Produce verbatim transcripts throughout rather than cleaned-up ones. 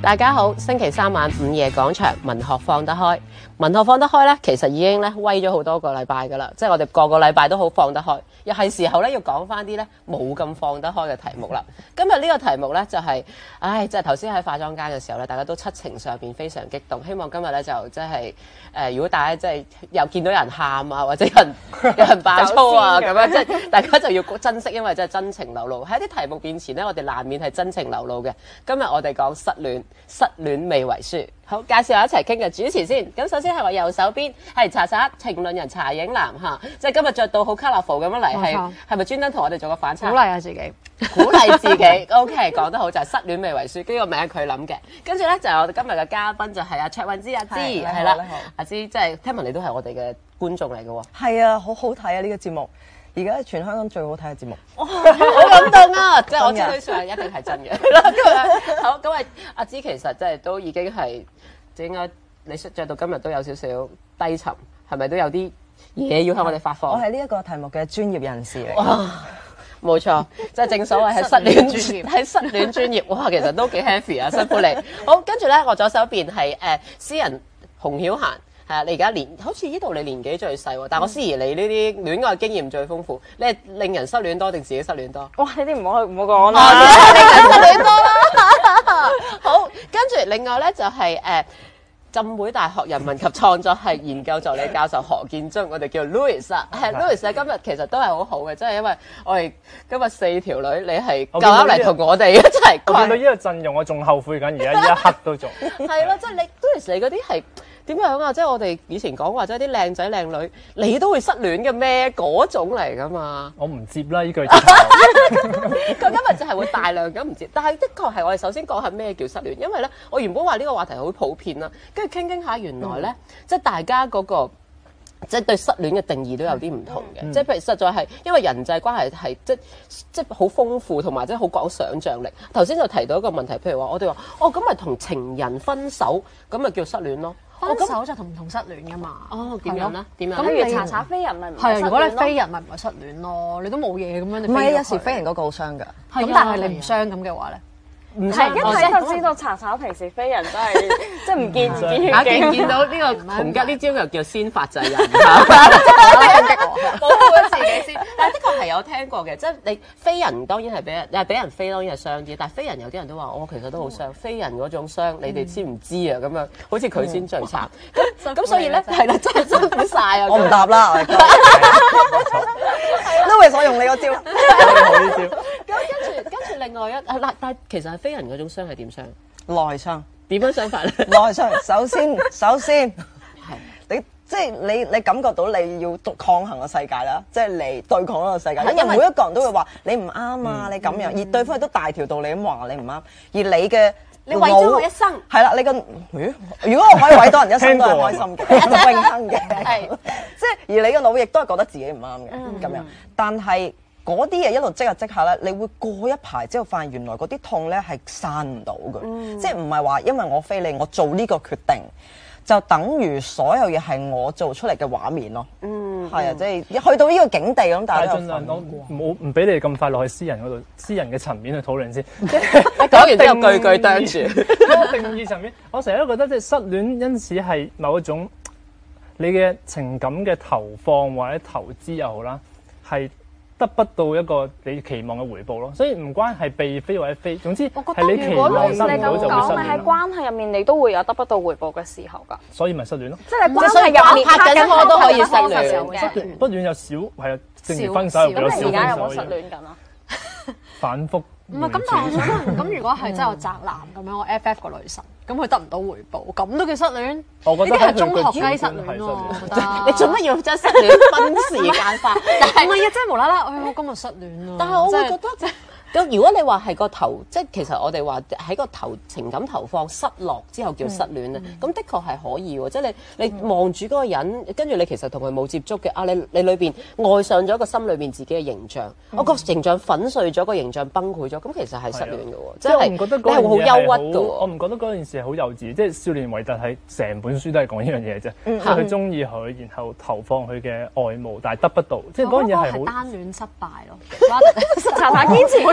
大家好，星期三晚午夜廣場文學放得開，文學放得開咧，其實已經咧威咗好多個禮拜噶啦，即係我哋個個禮拜都好放得開，又係時候咧要講翻啲咧冇咁放得開嘅題目啦。今日呢個題目咧就係、是，唉，即係頭先喺化妝間嘅時候咧，大家都七情上邊非常激動，希望今日咧就即係誒，如果大家即係又見到有人喊啊，或者有人有人爆粗啊咁樣，即係大家就要珍惜，因為真係真情流露。喺啲題目面前咧，我哋難免係真情流露嘅。今日我哋講失戀。失戀未為書，好介紹一齊傾嘅主持先。咁首先係我右手邊係查查評論人查影南嚇，即係今日着到好 colourful 咁樣嚟，係係咪專登同我哋做個反差？ 鼓勵下自己， 鼓勵自己。OK， 講得好就係、是、失戀未為書，呢、這個名佢諗嘅。跟住咧就係我哋今日嘅嘉賓就係阿卓韻芝阿芝，係啦，阿芝即係聽聞你都係我哋嘅觀眾嚟嘅喎。 係啊，好好睇啊呢、這個節目。而家全香港最好睇嘅節目， 哇、哦！好感動啊！即係我知佢上一定係真嘅。好，咁啊，阿芝其實即係都已經係，應該你着到今日都有少少低沉，係咪都有啲嘢要向我哋發放？ 我係呢一個題目嘅專業人士嚟。 哇！冇錯，即係正所謂係失戀專業，係失戀專業。哇，其實都幾 heavy 啊，辛苦你。好，跟住咧，我左手邊係誒詩人洪曉嫻。係啊，你而家年好似呢度你年紀最細喎，但係我思怡你呢啲戀愛經驗最豐富，你係令人失戀多定自己失戀多？ 哇！呢啲唔好唔好講啦， 令人失戀多啦。好，跟住另外咧就係、是、誒、呃、浸會大學人文及創作系研究助理教授何建中，我哋叫 Louis 啊，係 Louis 今日其實都係好好嘅，即係因為我哋今日四條女，你係夠啱嚟同我哋一齊。 我見到呢個陣容，我仲後悔緊，而家呢一刻都仲。 係咯，即係你 Louis 你嗰啲係。點樣啊？即係我哋以前講話，即係啲靚仔靚女，你都會失戀嘅咩？嗰種嚟噶嘛？ 我唔接啦，呢句。 佢今日就係會大量咁唔接，但係的確係我哋首先講下咩叫失戀，因為咧，我原本話呢個話題好普遍啦，跟住傾傾下，原來咧，嗯、即係大家嗰、那個即係對失戀嘅定義都有啲唔同嘅，嗯、即係譬如實在係因為人際關係係即即係好豐富，同埋即係好講想像力。頭先就提到一個問題，譬如話我哋話哦，咁咪同情人分手，咁咪叫失戀咯。 分手就同唔同失戀噶嘛？ 哦，點樣咧？點樣？ 咁譬如查查飛人咪唔係啊？如果你飛人咪唔係失戀咯，你都冇嘢咁樣。 唔係，有時飛人嗰個好傷㗎。 咁但係你唔傷咁嘅話咧？ 唔係一睇就知道查查平時飛人都係即係唔見唔見血嘅。見唔見到呢個洪吉呢招又叫先發制人，保護自己先。但係的確係有聽過嘅，即係你飛人當然係俾人，你係俾人飛當然係傷啲。但係飛人有啲人都話，我其實都好傷。飛人嗰種傷，你哋知唔知啊？咁樣好似佢先最慘。咁咁所以咧係啦，真係辛苦曬啊！ 我唔答啦，我係。Louis，我用你個招。 好呢招。 咁跟住跟住另外一嗱，但係其實係飛人嗰種傷係點傷？ 內傷點樣傷法咧？ 內傷首先首先係你即係你你感覺到你要抗衡個世界啦，即係嚟對抗嗰個世界。因為每一個人都會話你唔啱啊，你咁樣，而對方亦都大條道理咁話你唔啱，而你嘅你毀咗我一生。 係啦，你個如果我可以毀多人一生都係開心嘅，永恆嘅。係即係而你個腦亦都係覺得自己唔啱嘅咁樣，但係。嗰啲嘢一路積下積下咧，你會過一排之後發現原來嗰啲痛咧係散唔到嘅，嗯、即係唔係話因為我飛你，我做呢個決定就等於所有嘢係我做出嚟嘅畫面咯。嗯，係啊，即係去到呢個境地咁，但係盡量我冇唔俾你咁快落去私人嗰度，私人嘅層面去討論先。 你講完之後句句啄住。 定義層面，我成日都覺得即係失戀，因此係某一種你嘅情感嘅投放或者投資又好啦，係。得不到一個你期望嘅回報咯，所以唔關係被飛或者飛，總之係你期望得唔到就會失戀。 你喺關係入面，你都會有得不到回報嘅時候㗎。 所以咪失戀咯。 即係關係入面拍緊拖都可以失戀。 失戀不戀有少係啊，正如分手有少分手。 咁你而家有冇失戀緊啊？ 反覆。 唔係咁，但係我想問，咁如果係真係有宅男咁樣，我 F F 個女神，咁佢得唔到回報，咁都叫失戀？ 我覺得係中學雞失戀喎。 你做乜要將失戀分時間化？但係唔係啊，即係無啦啦，哎我今日失戀啊！ 但係我會覺得。咁如果你話係個投，即係其實我哋話喺個投情感投放失落之後叫失戀咧，咁、嗯、的確係可以喎。即係你你望住嗰個人，跟住你其實同佢冇接觸嘅，啊你你裏邊愛上咗個心裏邊自己嘅形象，我、嗯、個形象粉碎咗，個形象崩潰咗，咁其實係失戀嘅喎。即係我唔覺得嗰件事好憂鬱嘅喎。 我唔覺得嗰件事係好幼稚，即係少年維特係成本書都係講呢樣嘢啫。 嗯、 即係佢中意佢，然後投放佢嘅愛慕，但係得不到，即係嗰樣嘢係好單戀失敗咯。查查堅持，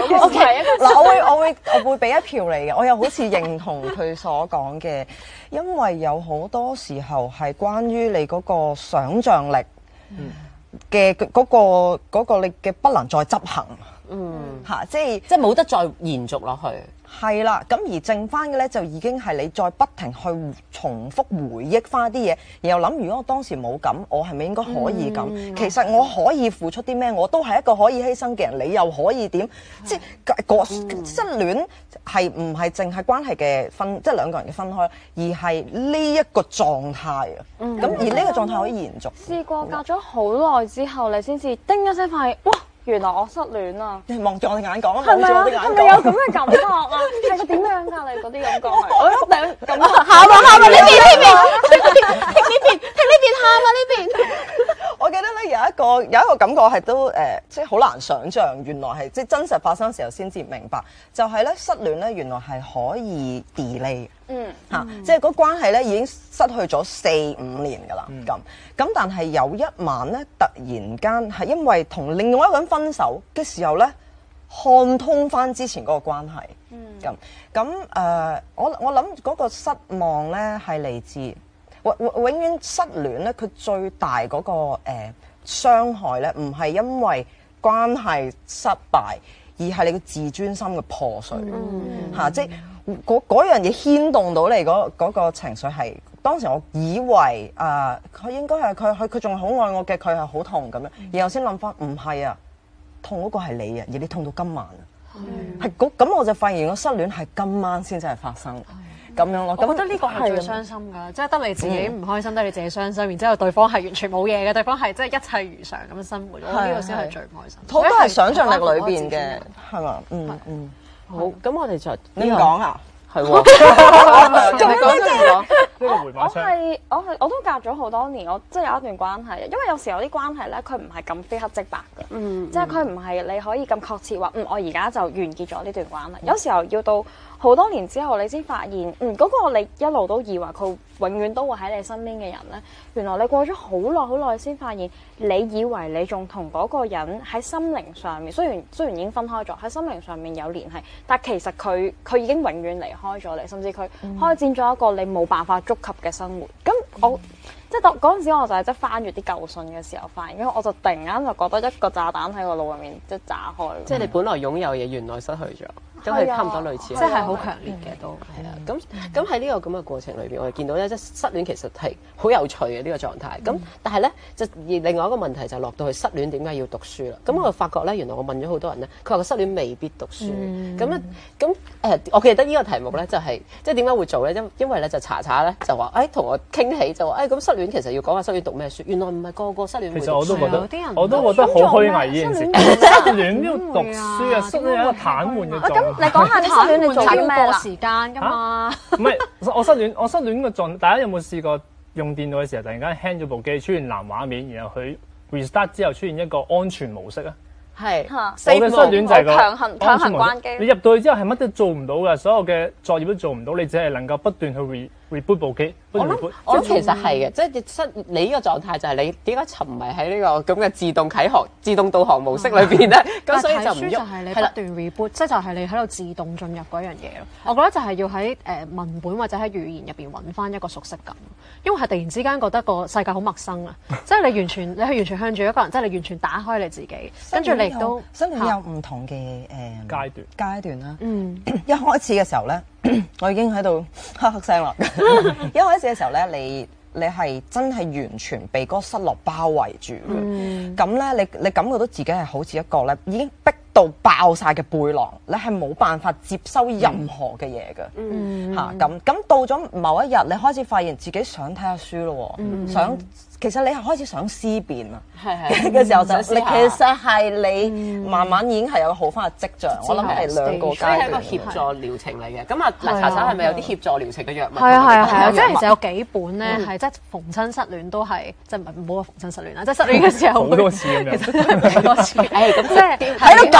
O K， 嗱，我會我會我會俾一票你嘅，我又好似認同佢所講嘅，因為有好多時候係關於你嗰個想像力嘅嗰、嗰個嗰、個你嘅不能再執行，嗯嚇，即係即係冇得再延續落去。 係啦，咁而剩翻嘅咧就已經係你再不停去重複回憶翻啲嘢，然後諗如果我當時冇咁，我係咪應該可以咁？嗯、其實我可以付出啲咩？我都係一個可以犧牲嘅人，你又可以點？嗯、即係個、嗯、失戀係唔係淨係關係嘅分，即係兩個人嘅分開，而係呢一個狀態啊。咁、嗯、而呢個狀態可以延續。 試過隔咗好耐之後，你先至叮一聲發現，哇！原來我失戀啊！ 你望住我哋眼講啊， 係咪啊？ 望住我哋眼講。 係咪有咁嘅感覺啊？係個點樣㗎？你嗰啲感覺係？我一定咁喊啊喊啊！呢邊呢邊呢邊聽呢邊聽呢邊喊啊呢邊。 我記得咧有一個有一個感覺係都誒、呃，即係好難想像，原來係即係真實發生嘅時候先至明白，就係、是、咧失戀咧原來係可以 delay 嘅。嗯嚇，啊嗯、即係嗰關係咧已經失去咗四五年㗎啦，咁咁、嗯、但係有一晚咧，突然間係因為同另外一個人分手嘅時候咧，看通翻之前嗰個關係，咁咁誒，我我諗嗰個失望咧係嚟自永永永遠失戀咧，佢最大嗰、嗰個誒、呃、傷害咧，唔係因為關係失敗，而係你個自尊心嘅破碎，嚇、嗯啊，即係。嗰嗰樣嘢牽動到你嗰嗰個情緒係，當時我以為啊，佢、呃、應該係佢佢佢仲係好愛我嘅，佢係好痛咁樣，然後先諗翻唔係啊，痛嗰個係你啊，而你痛到今晚啊，係嗰咁我就發現我失戀係今晚先真係發生咁樣咯。 我覺得呢個係最傷心㗎，即係得你自己唔開心，得你自己傷心，然之後對方係完全冇嘢嘅，對方係即係一切如常咁樣生活，我覺得呢個先係最唔開心。 好多係想像力裏邊嘅，係嘛？嗯嗯。 好，咁我哋就你講啊， 係喎，你講先講。 呢個回馬槍。 我係我係我都隔咗好多年，我即係有一段關係，因為有時有啲關係咧，佢唔係咁非黑即白嘅，嗯、即係佢唔係你可以咁確切話，嗯，我而家就完結咗呢段關係。嗯、有時候要到好多年之後，你先發現，嗯，嗰、嗰個你一路都以為佢永遠都會喺你身邊嘅人咧，原來你過咗好耐好耐先發現，你以為你仲同嗰個人喺心靈上面，雖然雖然已經分開咗，喺心靈上面有聯繫，但其實佢佢已經永遠離開咗你，甚至佢開展咗一個你冇辦法觸及嘅生活。咁我、嗯、即係當嗰陣時，我就係即係翻閱啲舊信嘅時候發現，因為我就突然間就覺得一個炸彈喺個腦入面即係炸開。即係你本來擁有嘢，原來失去咗。都係差唔多類似， 即係好強烈嘅都係啊。咁咁喺呢個咁嘅過程裏邊，我哋見到咧，即係失戀其實係好有趣嘅呢個狀態。咁但係咧，就而另外一個問題就落到去失戀點解要讀書啦？咁我就發覺咧，原來我問咗好多人咧，佢話個失戀未必讀書。咁咧咁誒，我記得呢個題目咧就係即係點解會做咧？因因為咧就查查咧就話誒同我傾起就話誒咁失戀其實要講下失戀讀咩書。原來唔係個個失戀會讀書。 其實我都覺得，我都覺得好虛偽呢件事。失戀要讀書啊，失戀係一個癱瘓嘅狀態。 你講下你失戀你做啲咩啦？ 過時間㗎嘛？ 唔係，我失戀，我失戀個狀，大家有冇試過用電腦嘅時候突然間 hang 咗部機，出現藍畫面，然後佢 restart 之後出現一個安全模式啊？ 係， 我嘅失戀就係個強行強行關機。 你入到去之後係乜都做唔到㗎，所有嘅作業都做唔到，你只係能夠不斷去 re reboot 部機。 我諗我諗其實係嘅，即係失你呢個狀態就係你點解沉迷喺呢個咁嘅自動啟航、自動導航模式裏邊咧？咁所以就唔喐。 就係你不斷 reboot，即係就係你喺度自動進入嗰樣嘢咯。我覺得就係要喺誒文本或者喺語言入邊揾翻一個熟悉感，因為係突然之間覺得個世界好陌生啊！即係你完全你係完全向住一個人，即係你完全打開你自己，跟住你亦都失戀有唔同嘅誒階段階段啦。嗯，一開始嘅時候咧。我已經喺度黑黑聲啦！一開始嘅時候咧，你你係真係完全被嗰個失落包圍住嘅。咁咧、嗯，你你感覺到自己係好似一個咧已經逼到爆晒嘅背囊，你係冇辦法接收任何嘅嘢嘅。嚇咁咁到咗某一日，你開始發現自己想睇下書咯，嗯、想。其實你係開始想思辨啊，嘅時候就你其實係你慢慢已經係有好翻嘅跡象。我諗係兩個階段， 係一個協助療程嚟嘅。咁啊，嗱，查查係咪有啲協助療程嘅藥物？ 係啊係啊係啊，即係其實有幾本咧係即係逢親失戀都係即係唔好話逢親失戀啦，即係失戀嘅時候好多次咁樣， 好多次。誒咁即係喺度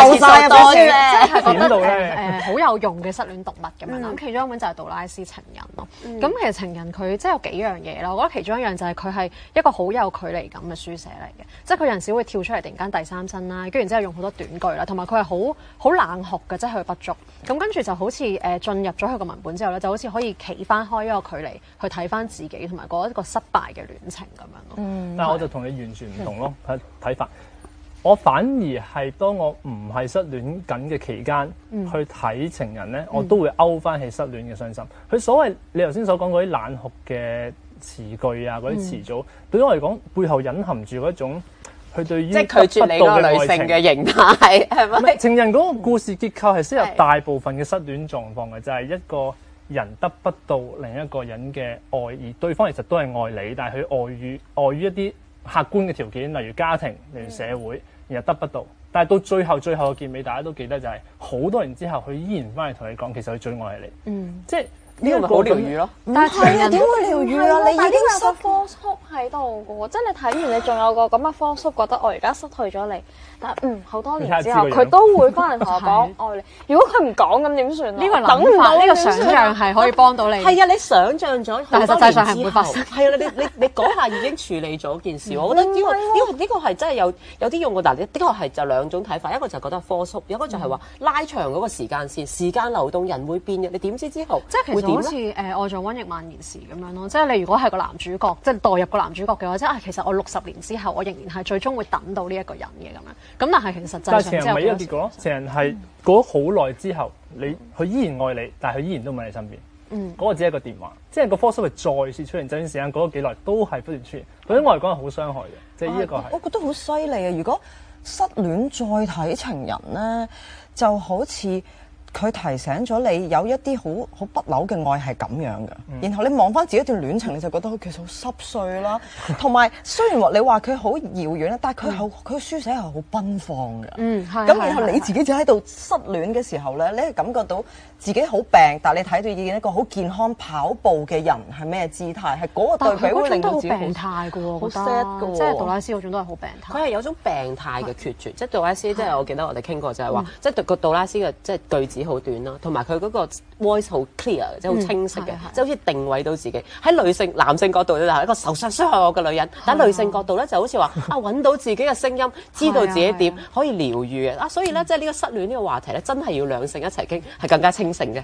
流晒多啊！ 啫。 係覺得點到咧誒誒好有用嘅失戀讀物咁樣啦。咁其中一本就係杜拉斯情人咯。咁其實情人佢即係有幾樣嘢啦。我覺得其中一樣就係佢係一個好有距離感嘅書寫嚟嘅，即係佢有陣時會跳出嚟突然間第三身啦，跟住然之後用好多短句啦，同埋佢係好好冷酷嘅，即係佢不足。咁跟住就好似誒進入咗佢個文本之後咧，就好似可以企翻開一個距離去睇翻自己同埋嗰一個失敗嘅戀情咁樣咯。 嗯， 但係我就同你完全唔同咯，睇睇法。我反而係當我唔係失戀緊嘅期間， 嗯去睇情人咧，我都會勾翻起失戀嘅傷心。佢所謂你頭先所講嗰啲冷酷嘅詞句啊，嗰啲詞組，對於我嚟講，背後隱含住嗰種佢對於即係拒絕你嗰個女性嘅形態，係咪？ 唔係情人嗰個故事結構係適合大部分嘅失戀狀況嘅，就係一個人得不到另一個人嘅愛，而對方其實都係愛你，但係佢礙於礙於一啲客觀嘅條件，例如家庭、例如社會，然後得不到。但係到最後最後嘅結尾，大家都記得就係好多年之後，佢依然翻嚟同你講，其實佢最愛係你。嗯，即係呢個咪好療愈咯。 但係情人點會療愈啊？你已經有失個科叔喺度嘅喎，即係你睇完你仲有個咁嘅科叔，覺得我而家失去咗你，但係嗯好多年之後，佢都會翻嚟同我講愛你。如果佢唔講咁點算啊？ 呢個等唔到諗法，呢個想像係可以幫到你。 係啊，你想像咗， 但係實際上係唔會發生。 係啊，你你你嗰下已經處理咗件事，我覺得呢個呢個呢個係真係有有啲用過，但係呢個係就兩種睇法，一個就覺得科叔，一個就係話拉長嗰個時間線，時間流動，人會變嘅，你點知之後即係其會點實好似咧？ 誒愛在瘟疫蔓延時咁樣咯，即係你如果係個男主角，即係代入個男主角嘅話，即係啊其實我六十年之後，我仍然係最終會等到呢一個人嘅咁樣。咁但係其實實際但係上之後情人咪一個結果咯，情人係過咗好耐之後，你佢依然愛你，但係佢依然都唔喺你身邊。嗯，嗰個只係一個電話，即係個科叔係再次出現，就算時間過咗幾耐，都係不斷出現。對於我嚟講係好傷害嘅，即係呢一個係。 我覺得好犀利啊！如果失戀再睇情人咧，就好似佢提醒咗你有一啲好好不朽嘅愛係咁樣嘅， 嗯、 然後你望翻自己段戀情，你就覺得佢其實好濕碎啦。同埋雖然話你話佢好遙遠啦，但係佢係佢書寫係好奔放嘅。 嗯，係。 咁然後你自己就喺度失戀嘅時候咧，你係感覺到自己好病，但係你睇到見一個好健康跑步嘅人係咩姿態，係嗰個對比會令到自己好病態嘅喎， 好 sad 嘅喎。 即係杜拉斯嗰種都係好病態。 佢係有種病態嘅決絕，即係杜拉斯，即係我記得我哋傾過就係話，即係個杜拉斯嘅即係句子好短啦，同埋佢嗰個 voice 好 clear，即係好清晰嘅，即係好似定位到自己喺女性、男性角度咧就係一個受傷傷害我嘅女人，但係女性角度咧就好似話啊揾到自己嘅聲音，知道自己點可以療愈嘅啊，所以咧即係呢個失戀呢個話題咧，真係要兩性一齊傾係更加清醒嘅。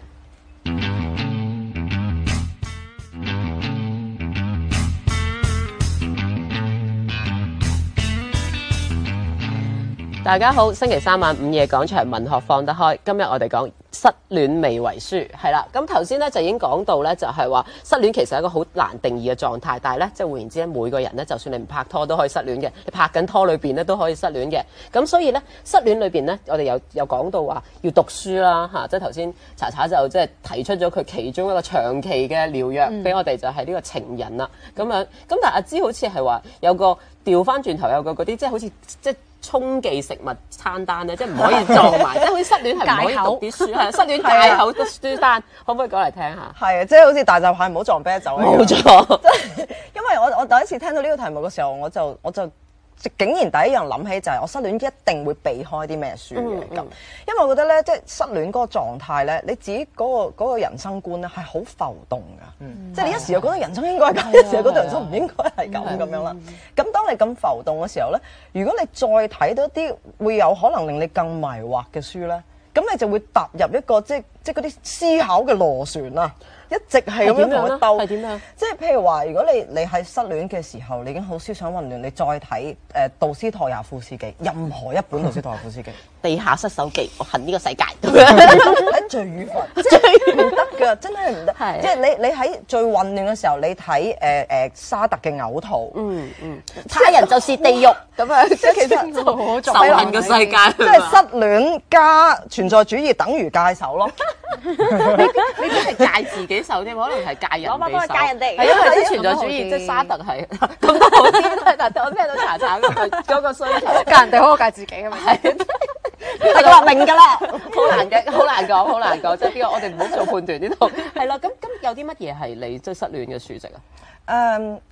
大家好，星期三晚午夜廣場文學放得開，今日我哋講失戀未為書，係啦。咁頭先咧就已經講到咧，就係話失戀其實係一個好難定義嘅狀態，但係咧即係換言之咧，每個人咧就算你唔拍拖都可以失戀嘅，你拍緊拖裏邊咧都可以失戀嘅。咁所以咧失戀裏邊咧，我哋有有講到話要讀書啦嚇，即係頭先查查就即係提出咗佢其中一個長期嘅療藥俾我哋，就係呢個情人啦。咁樣咁但係阿芝好似係話有個調翻轉頭有個嗰啲即係好似即係。沖記食物餐單咧，即係唔可以撞埋，即係好似失戀係唔可以讀啲書，係失戀戒口讀書單，可唔可以講嚟聽下？ 係啊，即係好似大閘蟹唔好撞啤酒。 冇錯， 因為我我第一次聽到呢個題目嘅時候，我就我就竟然第一樣諗起就係我失戀一定會避開啲咩書嘅咁，嗯嗯、因為我覺得咧，即係失戀嗰個狀態咧，你自己嗰、嗰個嗰個人生觀咧係好浮動㗎，嗯、即係你一時又覺得人生應該係咁，一時又覺得人生唔應該係咁咁樣啦。咁當你咁浮動嘅時候咧，如果你再睇到啲會有可能令你更迷惑嘅書咧，咁你就會踏入一個即係即係嗰啲思考嘅螺旋啊！一直係咁樣同佢鬥， 係點樣？ 即係譬如話，如果你你係失戀嘅時候，你已經好思想混亂，你再睇誒、呃、杜斯托耶夫斯基，任何一本杜斯托耶夫斯基， 地下失手記，我恨呢個世界， 喺罪與罰，即係唔得㗎，真係唔得。即係你你喺最混亂嘅時候，你睇誒誒沙特嘅嘔吐， 嗯嗯，他人就是地獄咁樣， 即係其實好仇恨嘅世界， 即係失戀加存在主義等於戒手咯。 你啲係戒自己手添，可能係戒人哋手。 我幫佢戒人哋， 係因為啲存在主義，即係沙特係咁都好啲。但係我聽到查查嗰個嗰個需求， 戒人哋好過戒自己係咪？ 係係佢話明㗎啦， 好難嘅，好難講，好難講。即係呢個我哋唔好做判斷呢度。係啦，咁咁有啲乜嘢係你即係失戀嘅書籍啊？ 誒，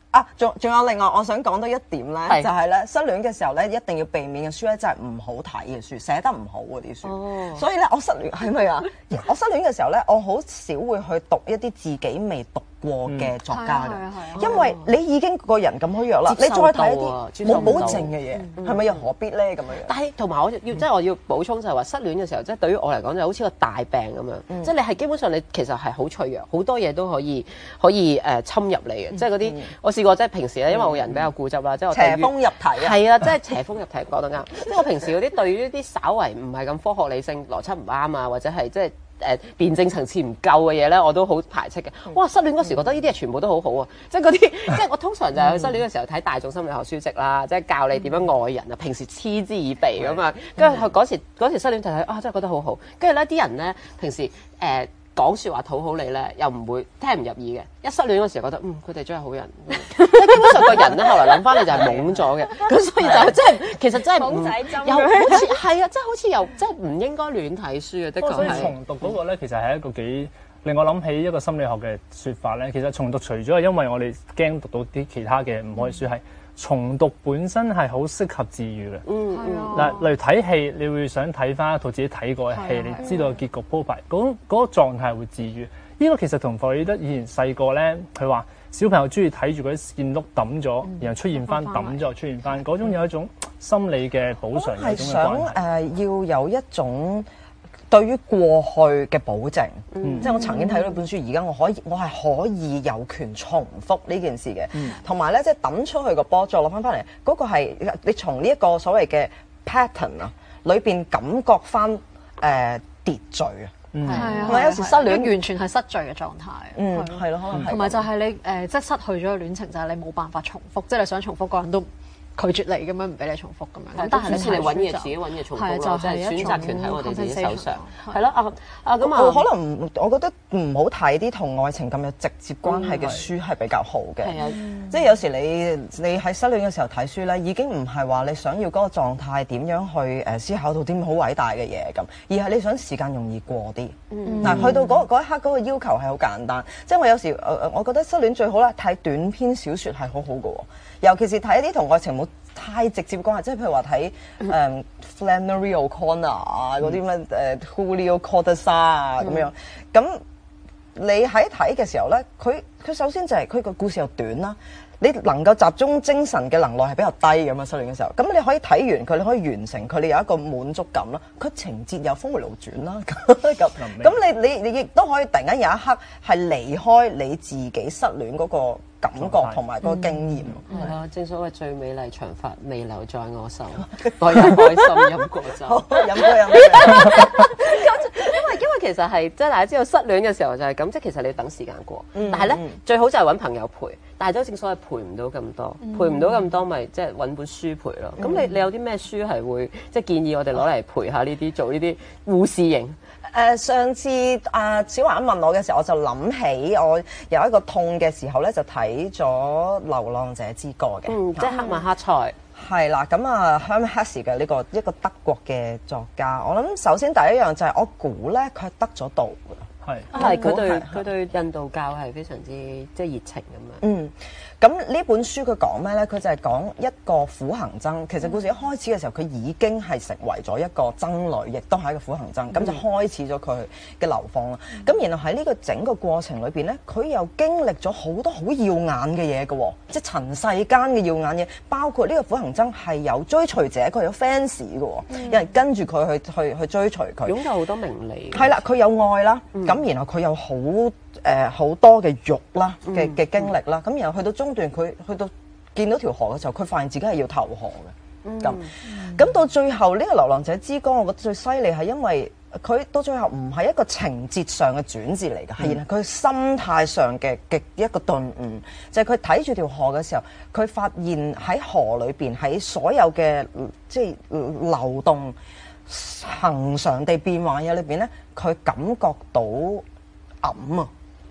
啊，仲仲有另外，我想講多一點咧， 係就係咧失戀嘅時候咧，一定要避免嘅書咧，就係唔好睇嘅書，寫得唔好嗰啲書。 哦所以咧，我失戀係咪啊？我失戀嘅時候咧，我好少會去讀一啲自己未讀過嘅作家係啊係啊係啊嘅，因為你已經個人咁虛弱啦，你接受再睇一到啊啲接受唔到冇保證嘅嘢，係咪又何必咧咁樣樣？ 但係同埋我要即係我要補充就係話失戀嘅時候，即係對於我嚟講就好似個大病咁樣，即係你係基本上你其實係好脆弱，好多嘢都可以可以誒侵入你嘅，即係嗰啲我試過即係平時咧，因為我人比較固執啦，即係我對於邪風入體啊！ 係啊，即係邪風入體講得啱。即係我平時嗰啲對於啲稍為唔係咁科學理性、邏輯唔啱啊，或者係即係誒辯證層次唔夠嘅嘢咧，我都好排斥嘅。哇！失戀嗰時覺得呢啲嘢全部都好好啊，即係嗰啲即係我通常就係去失戀嘅時候睇大眾心理學書籍啦，即係教你點樣愛人啊，平時嗤之以鼻咁啊。跟住嗰時嗰時失戀就睇啊，真係覺得好好。跟住咧啲人咧平時誒。呃講説話討好你咧，又唔會聽唔入耳嘅。一失戀嗰時候覺得，嗯，佢哋真係好人。即係基本上個人咧，後來諗翻你就係懵咗嘅。咁所以就係真係，其實真係唔懵仔針又好似係啊，即係好似又即係唔應該亂睇書嘅，的不過所以確係。 重讀嗰個咧，其實係一個幾令我諗起一個心理學嘅説法咧。其實重讀除咗係因為我哋驚讀到啲其他嘅唔好嘅書，係重讀本身係好適合治愈嘅。 嗯嗯。 嗱，例如睇戲，你會想睇翻一套自己睇過嘅戲， 係啊你知道個結局鋪排，嗰嗰個狀態會治愈。呢個其實同弗洛伊德以前細個咧，佢話小朋友中意睇住嗰啲線碌抌咗，然後出現翻抌咗出現翻，嗰種有一種心理嘅補償，有係一種嘅想誒、 關係。 呃、要有一種對於過去嘅保證， 嗯即係我曾經睇到本書，而家我可以我係可以有權重複呢件事嘅，同埋咧即係抌出去個波再攞翻翻嚟，嗰、個係你從呢一個所謂嘅 pattern 啊裏邊感覺翻誒、呃、秩序啊。 嗯係啊， 同埋有時失戀完全係失序嘅狀態。 嗯， 係係咯，可能係。 同埋就係你誒、呃，即係失去咗個戀情，就係你冇辦法重複，即係你想重複嗰人都拒絕你咁樣，唔俾你重複咁樣。咁但係你似你揾嘢就自己揾嘢重係複咯，即係就係一選擇權喺我哋自己手上 compensation。 係咯，啊啊咁啊， 我可能唔我覺得唔好睇啲同愛情咁有直接關係嘅書係比較好嘅。 係啊， 即係有時你你喺失戀嘅時候睇書咧，已經唔係話你想要嗰個狀態點樣去誒思考到啲好偉大嘅嘢咁，而係你想時間容易過啲。嗱、去到嗰嗰一刻嗰個要求係好簡單。即係我有時誒誒，我覺得失戀最好咧睇短篇小説係好好嘅喎，尤其是睇一啲同愛情冇太直接關係，即係譬如話睇誒 Flannery O'Connor 啊嗰啲咩誒 Julio Cortázar 啊咁樣，咁你喺睇嘅時候咧，佢佢首先就係佢個故事又短啦，你能夠集中精神嘅能量係比較低嘅嘛，失戀嘅時候，咁你可以睇完佢，你可以完成佢，你有一個滿足感啦，佢情節又峰迴路轉啦，咁咁你你你亦都可以突然間有一刻係離開你自己失戀嗰個感覺同埋嗰個經驗。 係啊，正所謂最美麗長髮未留在我手，我也開心飲過酒。 飲過飲過。 因為因為其實係即係大家知道失戀嘅時候就係咁，即係其實你要等時間過， 嗯但係咧、 嗯最好就係揾朋友陪，但係都正所謂陪唔到咁多，陪唔到咁多咪即係揾本書陪咯。咁、你你有啲咩書係會即係建議我哋攞嚟陪下呢啲做呢啲護士型？ 誒、呃、上次啊、呃、小華問我嘅時候，我就諗起我有一個痛嘅時候咧，就睇咗《流浪者之歌》嘅， 嗯，即係黑馬黑菜。 係啦，咁啊 Hermann Hesse 嘅呢個一個德國嘅作家，我諗首先第一樣就係我估咧，佢係得咗道㗎。 係係佢對係佢對印度教係非常之即係熱情咁樣。 嗯，咁呢本書佢講咩咧？佢就係講一個苦行僧。其實故事一開始嘅時候，佢已經係成為咗一個僧侶，亦都係一個苦行僧。咁、就開始咗佢嘅流放啦。咁、然後喺呢個整個過程裏邊咧，佢又經歷咗好多好耀眼嘅嘢嘅喎，即係塵世間嘅耀眼嘢，包括呢個苦行僧係有追隨者，佢有 fans 嘅喎，有人跟住佢去去去追隨佢。 擁有好多名利。 係啦，佢有愛啦，咁、然後佢有好誒好多嘅慾啦嘅嘅經歷啦，咁、然後去到中段，佢去到見到條河嘅時候，佢發現自己係要投河嘅，咁咁、到最後呢、個流浪者之歌，我覺得最犀利係因為佢到最後唔係一個情節上嘅轉折嚟嘅，係然後佢心態上嘅嘅一個頓悟，就係佢睇住條河嘅時候，佢發現喺河裏邊喺所有嘅即係流動恒常地變幻嘢裏邊咧，佢感覺到揞啊，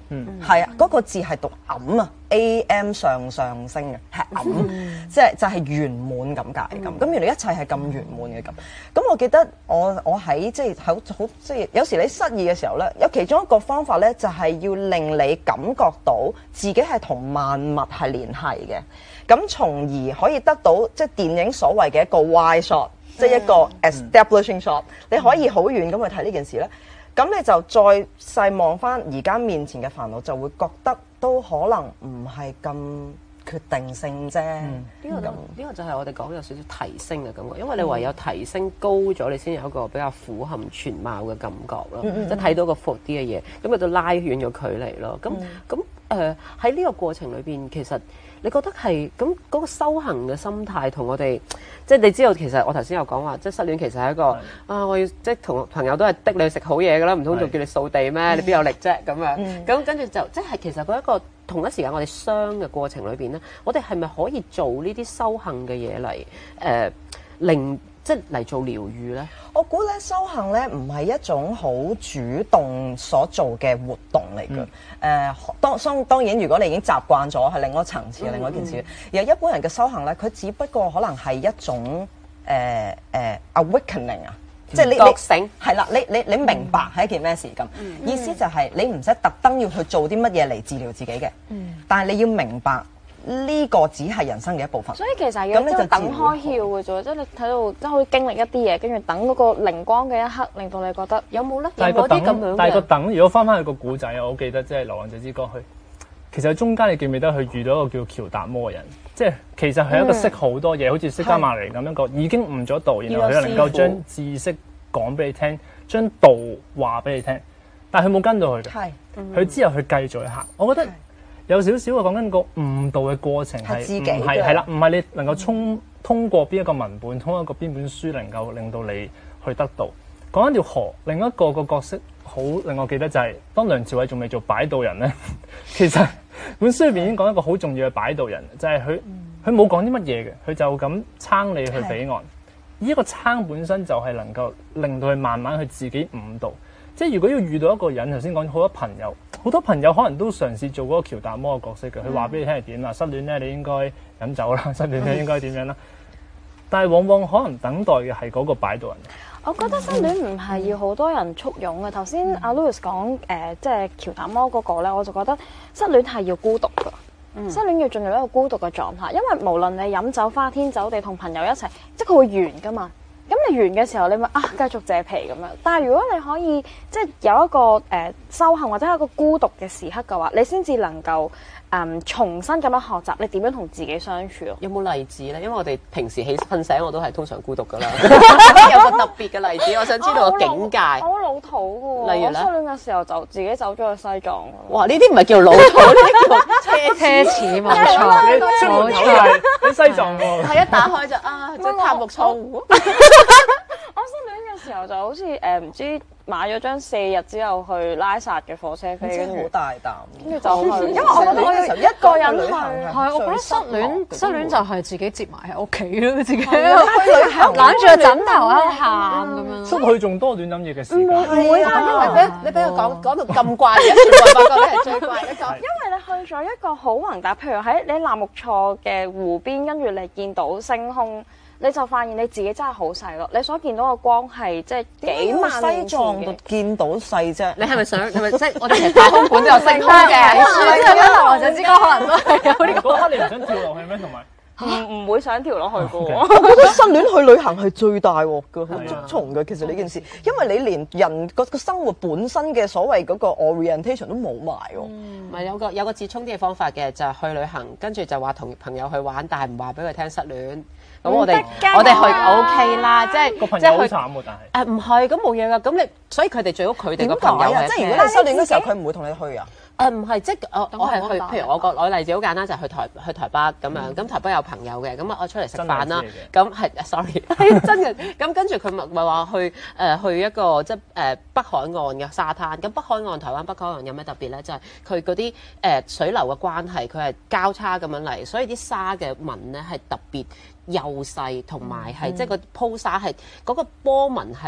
嗯， 係啊，嗰個字係讀揞啊 ，A M 上上升嘅，係揞，即係就係圓滿咁解咁。咁原來一切係咁圓滿嘅咁。咁我記得我我喺即係好好即係有時你失意嘅時候咧，有其中一個方法咧，就係要令你感覺到自己係同萬物係聯繫嘅，咁從而可以得到即係電影所謂嘅一個 wide shot，即係一個 establishing shot，你可以好遠咁去睇呢件事咧。咁你就再細望翻而家面前嘅煩惱，就會覺得都可能唔係咁決定性啫。 呢、嗯、個呢、呢個就係我哋講有少少提升嘅感覺，因為你唯有提升高咗，你先有一個比較俯瞰全貌嘅感覺咯，即係睇到個闊啲嘅嘢，咁佢就拉遠咗距離咯。咁咁誒喺呢個過程裏邊，其實你覺得係咁嗰個修行嘅心態同我哋，即係你知道其實我頭先有講話，即係失戀其實係一個啊，我要即係同朋友都係逼你去食好嘢㗎啦，唔通仲叫你掃地咩？你邊有力啫咁樣？咁跟住就即係其實嗰一個同一時間我哋傷嘅過程裏邊咧，我哋係咪可以做呢啲修行嘅嘢嚟誒令即係嚟做療愈咧？ 我估咧修行咧唔係一種好主動所做嘅活動嚟嘅。誒、嗯呃、當當當然，如果你已經習慣咗，係另外一層次嘅、嗯、另外一件事。而一般人嘅修行咧，佢只不過可能係一種誒誒、呃呃、awakening 啊，即係你覺醒係啦，你你你明白係一件咩事咁？嗯、意思就係你唔使特登要去做啲乜嘢嚟治療自己嘅，嗯、但係你要明白。呢個只係人生嘅一部分， 所以其實要都等開竅嘅啫，即係你睇到即係可以經歷一啲嘢，跟住等嗰個靈光嘅一刻，令到你覺得有冇咧？有冇啲咁樣嘅？ 但係個等，如果翻翻去個古仔，我好記得即係流浪者之歌，佢其實中間你記唔記得佢遇到一個叫喬達摩嘅人？即係其實係一個識好多嘢，嗯、好似釋迦牟尼咁一個已經悟咗道，然後佢能夠將知識講俾你聽，將道話俾你聽，但係佢冇跟到佢嘅，佢、嗯、之後佢繼續去行。我覺得。有少少講緊個悟道嘅過程係唔係係啦，唔係你能夠通通過邊一個文本，通過一個邊本書能夠令到你去得到。講緊條河，另一個個角色好令我記得就係、是、當梁朝偉仲未做擺渡人咧，其實本書入邊已經講一個好重要嘅擺渡人，就係佢佢冇講啲乜嘢嘅，佢就咁撐你去彼岸。呢一個撐本身就係能夠令到佢慢慢去自己悟道。即係如果要遇到一個人，頭先講好多朋友，好多朋友可能都嘗試做嗰個喬達摩嘅角色嘅，佢話俾你聽係點啊？失戀咧，你應該飲酒啦；失戀咧，應該點樣啦？但係往往可能等待嘅係嗰個擺渡人。 我覺得失戀唔係要好多人簇擁嘅。頭先阿 Louis 講誒、呃，即係喬達摩嗰個咧，我就覺得失戀係要孤獨㗎。嗯、失戀要進入一個孤獨嘅狀態，因為無論你飲酒花天酒地同朋友一齊，即係佢會完㗎嘛。咁你完嘅時候，你咪啊繼續借皮咁樣。但係如果你可以即係有一個誒、呃、修行或者係一個孤獨嘅時刻嘅話，你先至能夠誒、嗯、重新咁樣學習你點樣同自己相處咯。 有冇例子咧？因為我哋平時起瞓醒我都係通常孤獨噶啦。有個特別嘅例子，我想知道個境界。 我好老土嘅喎。例如咧，我失戀嘅時候就自己走咗去西藏。哇！ 呢啲唔係叫老土，呢啲叫奢奢侈冇錯。 你冇錯，喺西藏喎。 係一打開就啊，即係探木倉湖。 我失戀嘅時候就好似誒唔知買咗張四日之後去拉薩嘅火車飛， 真係好大膽。 跟住就去， 因為我覺得我有時候一個人去， 係我覺得失戀失戀就係自己接埋喺屋企咯，自己去旅行攬住個枕頭喺度喊咁樣。 出去仲多亂諗嘢嘅時間。 唔會啊，因為俾你俾佢講講到咁怪嘅，全部發覺你係最怪一個。 因為你去咗一個好宏大，譬如喺你納木錯嘅湖邊，跟住你見到星空。你就發現你自己真係好細咯，你所見到嘅光係即係幾萬年前嘅。西藏度見到細啫， 你係咪想係咪即係我哋其實太空館都有星空嘅？ 流浪者之歌可能都係有呢個。 嗰刻你唔想跳落去咩？同埋唔唔會想跳落去嘅喎。 我覺得失戀去旅行係最大鑊嘅，好捉蟲嘅。其實呢件事，因為你連人個個生活本身嘅所謂嗰個 orientation 都冇埋喎。 唔係有個有個折衷啲嘅方法嘅，就係去旅行，跟住就話同朋友去玩，但係唔話俾佢聽失戀。咁我哋我哋去 O K 啦，即係個朋友好慘喎，但係誒唔係，咁冇嘢噶，咁你所以佢哋最好佢哋個朋友係， 即係如果你失戀嘅時候，佢唔會同你去啊？ 誒唔係，即係我我係去，譬如我個我例子好簡單，就係去台去台北咁樣，咁台北有朋友嘅，咁啊我出嚟食飯啦，咁係 sorry 係真嘅，咁跟住佢咪咪話去誒去一個即係誒北海岸嘅沙灘，咁北海岸台灣北海岸有咩特別咧？就係佢嗰啲誒水流嘅關係，佢係交叉咁樣嚟，所以啲沙嘅紋咧係特別幼細，同埋係即係個鋪沙係嗰個波紋係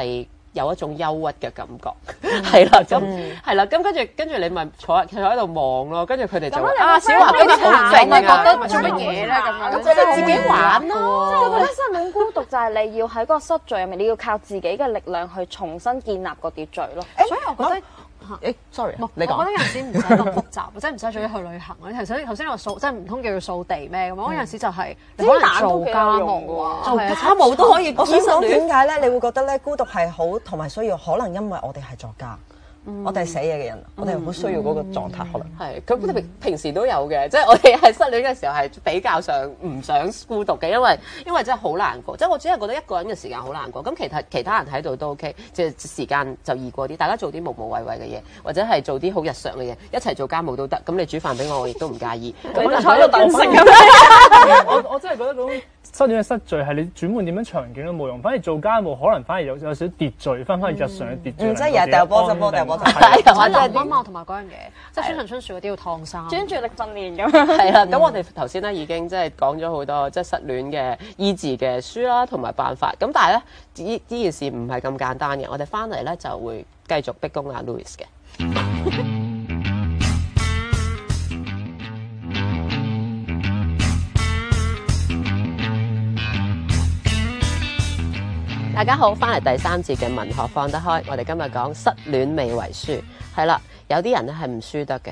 有一種憂鬱嘅感覺，係啦，咁係啦，咁跟住跟住你咪坐坐喺度望咯，跟住佢哋就話啊，小華今日好靜啊， 覺得做乜嘢咧咁樣？ 咁覺得自己玩咯。 即係我覺得失戀孤獨就係你要喺嗰個失序入面，你要靠自己嘅力量去重新建立個秩序咯。 所以我覺得。 誒，sorry， 你講。我覺得有陣時唔使咁複雜，即係唔使做咗去旅行。你頭先頭先你話掃，即係唔通叫佢掃地咩咁？我有陣時就係你可能做家務啊，做家務都可以。 我想講點解咧？你會覺得咧孤獨係好同埋需要，可能因為我哋係作家。我哋係寫嘢嘅人，我哋好需要嗰個狀態，可能係咁。平平時都有嘅，即係我哋係失戀嘅時候係比較上唔想孤獨嘅，因為因為真係好難過。即係我只係覺得一個人嘅時間好難過。咁其他其他人喺度都 OK，即係時間就易過啲。大家做啲無無謂謂嘅嘢，或者係做啲好日常嘅嘢，一齊做家務都得。咁你煮飯俾我，我亦都唔介意。咁就坐喺度等食咁樣。 我我真係覺得嗰種失戀嘅失序係你轉換點樣場景都冇用，反而做家務可能反而有有少少秩序，翻返日常嘅秩序。 嗯，即係日日掉波執波掉波執。 係啊，溫嘛同埋嗰樣嘢，即係村上春樹嗰啲要燙衫， 專注力訓練咁樣。 係啦，咁我哋頭先咧已經即係講咗好多即係失戀嘅醫治嘅書啦，同埋辦法。咁但係咧呢呢件事唔係咁簡單嘅，我哋翻嚟咧就會繼續逼宮阿 Louis 嘅。大家好，翻嚟第三節嘅文學放得開，我哋今日講失戀未為書，係啦，有啲人咧係唔輸得嘅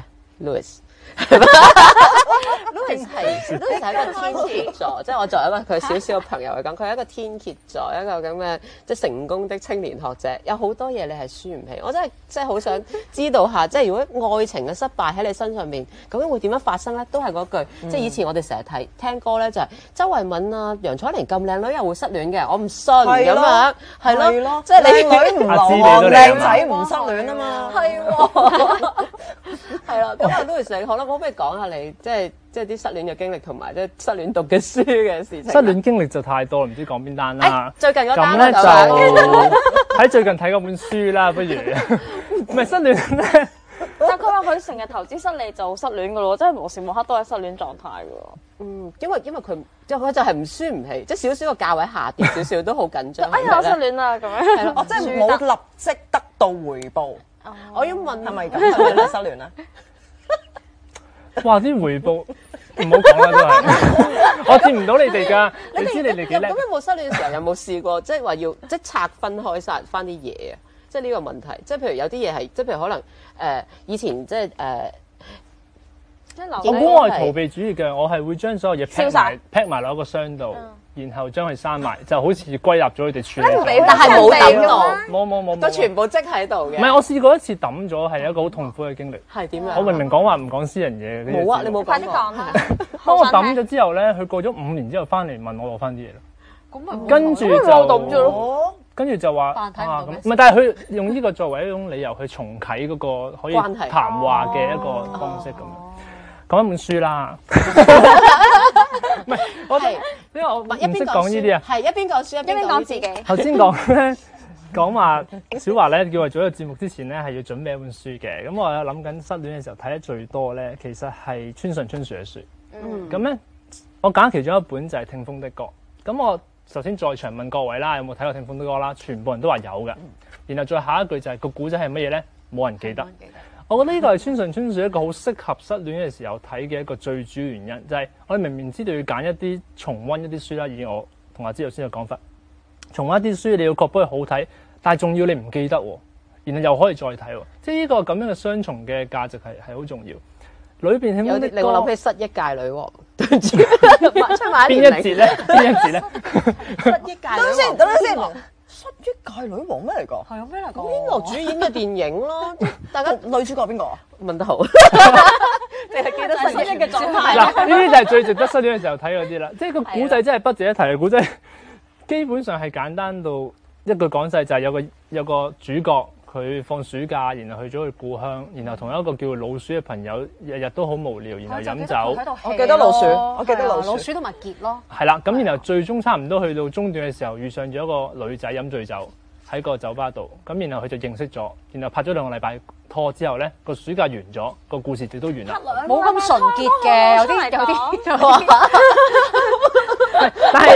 ，Louis。Louis 係 Louis 係一個天蠍座，即係我作為一個佢少少嘅朋友嚟講，佢係一個天蠍座，一個咁嘅即係成功的青年學者，有好多嘢你係輸唔起。我真係真係好想知道下，即係如果愛情嘅失敗喺你身上面，究竟會點樣發生咧？都係嗰句，嗯、即係以前我哋成日睇聽歌咧，就係、是、周慧敏啊、楊采妮咁靚女又會失戀嘅，我唔信咁樣，係咯，即係你女唔流汗，靚仔唔失戀啊嘛， 係喎，係啦。咁啊，Louis，你可能可唔可以講下你即係？即係啲失戀嘅經歷同埋即係失戀讀嘅書嘅事情。 失戀經歷就太多，唔知講邊單啦。 最近嗰單咁咧就喺最近睇嗰本書啦，不如唔係失戀咧。 但係佢話佢成日投資失利就失戀噶咯，即係無時無刻都係失戀狀態噶。 嗯，因為因為佢即係佢就係唔輸唔起，即係少少個價位下跌少少都好緊張。 哎呀，我失戀啦咁樣。係咯， 我真係冇立即得到回報。 我要問係咪咁？係咪咧失戀咧？ 哇！啲回報唔好講啦，都係我見唔到你哋㗎。你知你哋幾叻？ 咁有冇失戀嘅時候有冇試過即係話要即係拆分開晒翻啲嘢啊？即係呢個問題，即係譬如有啲嘢係即係譬如可能誒、呃、以前即係誒。呃我估我係逃避主義嘅，我係會將所有嘢 pack 埋 pack 埋落一個箱度，然後將佢閂埋，就好似歸納咗佢哋處理。 但係冇抌到， 冇冇冇， 都全部積喺度嘅。 唔係，我試過一次抌咗，係一個好痛苦嘅經歷。 係點樣？ 我明明講話唔講私人嘢。 冇啊，你冇快啲講啦！ 當我抌咗之後咧，佢過咗五年之後翻嚟問我攞翻啲嘢咯。 咁咪跟住就抌咗咯。 跟住就話啊咁， 唔係，但係佢用呢個作為一種理由去重啟嗰個可以談話嘅一個方式咁樣。講一本書啦，唔係我哋，因為我唔識講呢啲啊。 係一邊講書一邊講自己。 頭先講咧，講話小華咧叫我做一個節目之前咧係要準備一本書嘅。咁我有諗緊失戀嘅時候睇得最多咧，其實係村上春樹嘅書。嗯。咁咧，我揀其中一本就係《聽風的歌》。咁我首先在場問各位啦，有冇睇過《聽風的歌》啦？全部人都話有嘅。然後再下一句就係個古仔係乜嘢咧？冇人記得。我覺得呢個係村上春樹一個好適合失戀嘅時候睇嘅一個最主要原因，就係、是、我哋明明知道要揀一啲重溫一啲書啦，以我同阿芝頭先嘅講法，重溫一啲書你要確保佢好睇，但係仲要你唔記得喎，然後又可以再睇喎，即係呢個咁樣嘅雙重嘅價值係係好重要。裏邊有啲令我諗起失憶界女王，對唔住，出埋邊一節咧？邊一節咧？ 失憶界女王。 等陣先，等陣先。失憶界女王咩嚟㗎？ 係啊，咩嚟㗎？ 邊個主演嘅電影咯？大家女主角係邊個啊？ 問得好，你係記得失憶嘅狀態。 嗱，呢啲就係最值得失戀嘅時候睇嗰啲啦。即係個古仔真係不值一提嘅古仔，基本上係簡單到一句講晒，就係有個有個主角佢放暑假，然後去咗佢故鄉，然後同一個叫老鼠嘅朋友日日都好無聊，然後飲酒。 我記得老鼠，我記得老鼠， 老鼠同埋傑咯。 係啦，咁然後最終差唔多去到中段嘅時候，遇上咗一個女仔飲醉酒喺個酒吧度，咁然後佢就認識咗，然後拍咗兩個禮拜拖之後咧，個暑假完咗，個故事亦都完啦。 冇咁純潔嘅，有啲有啲。 但係一個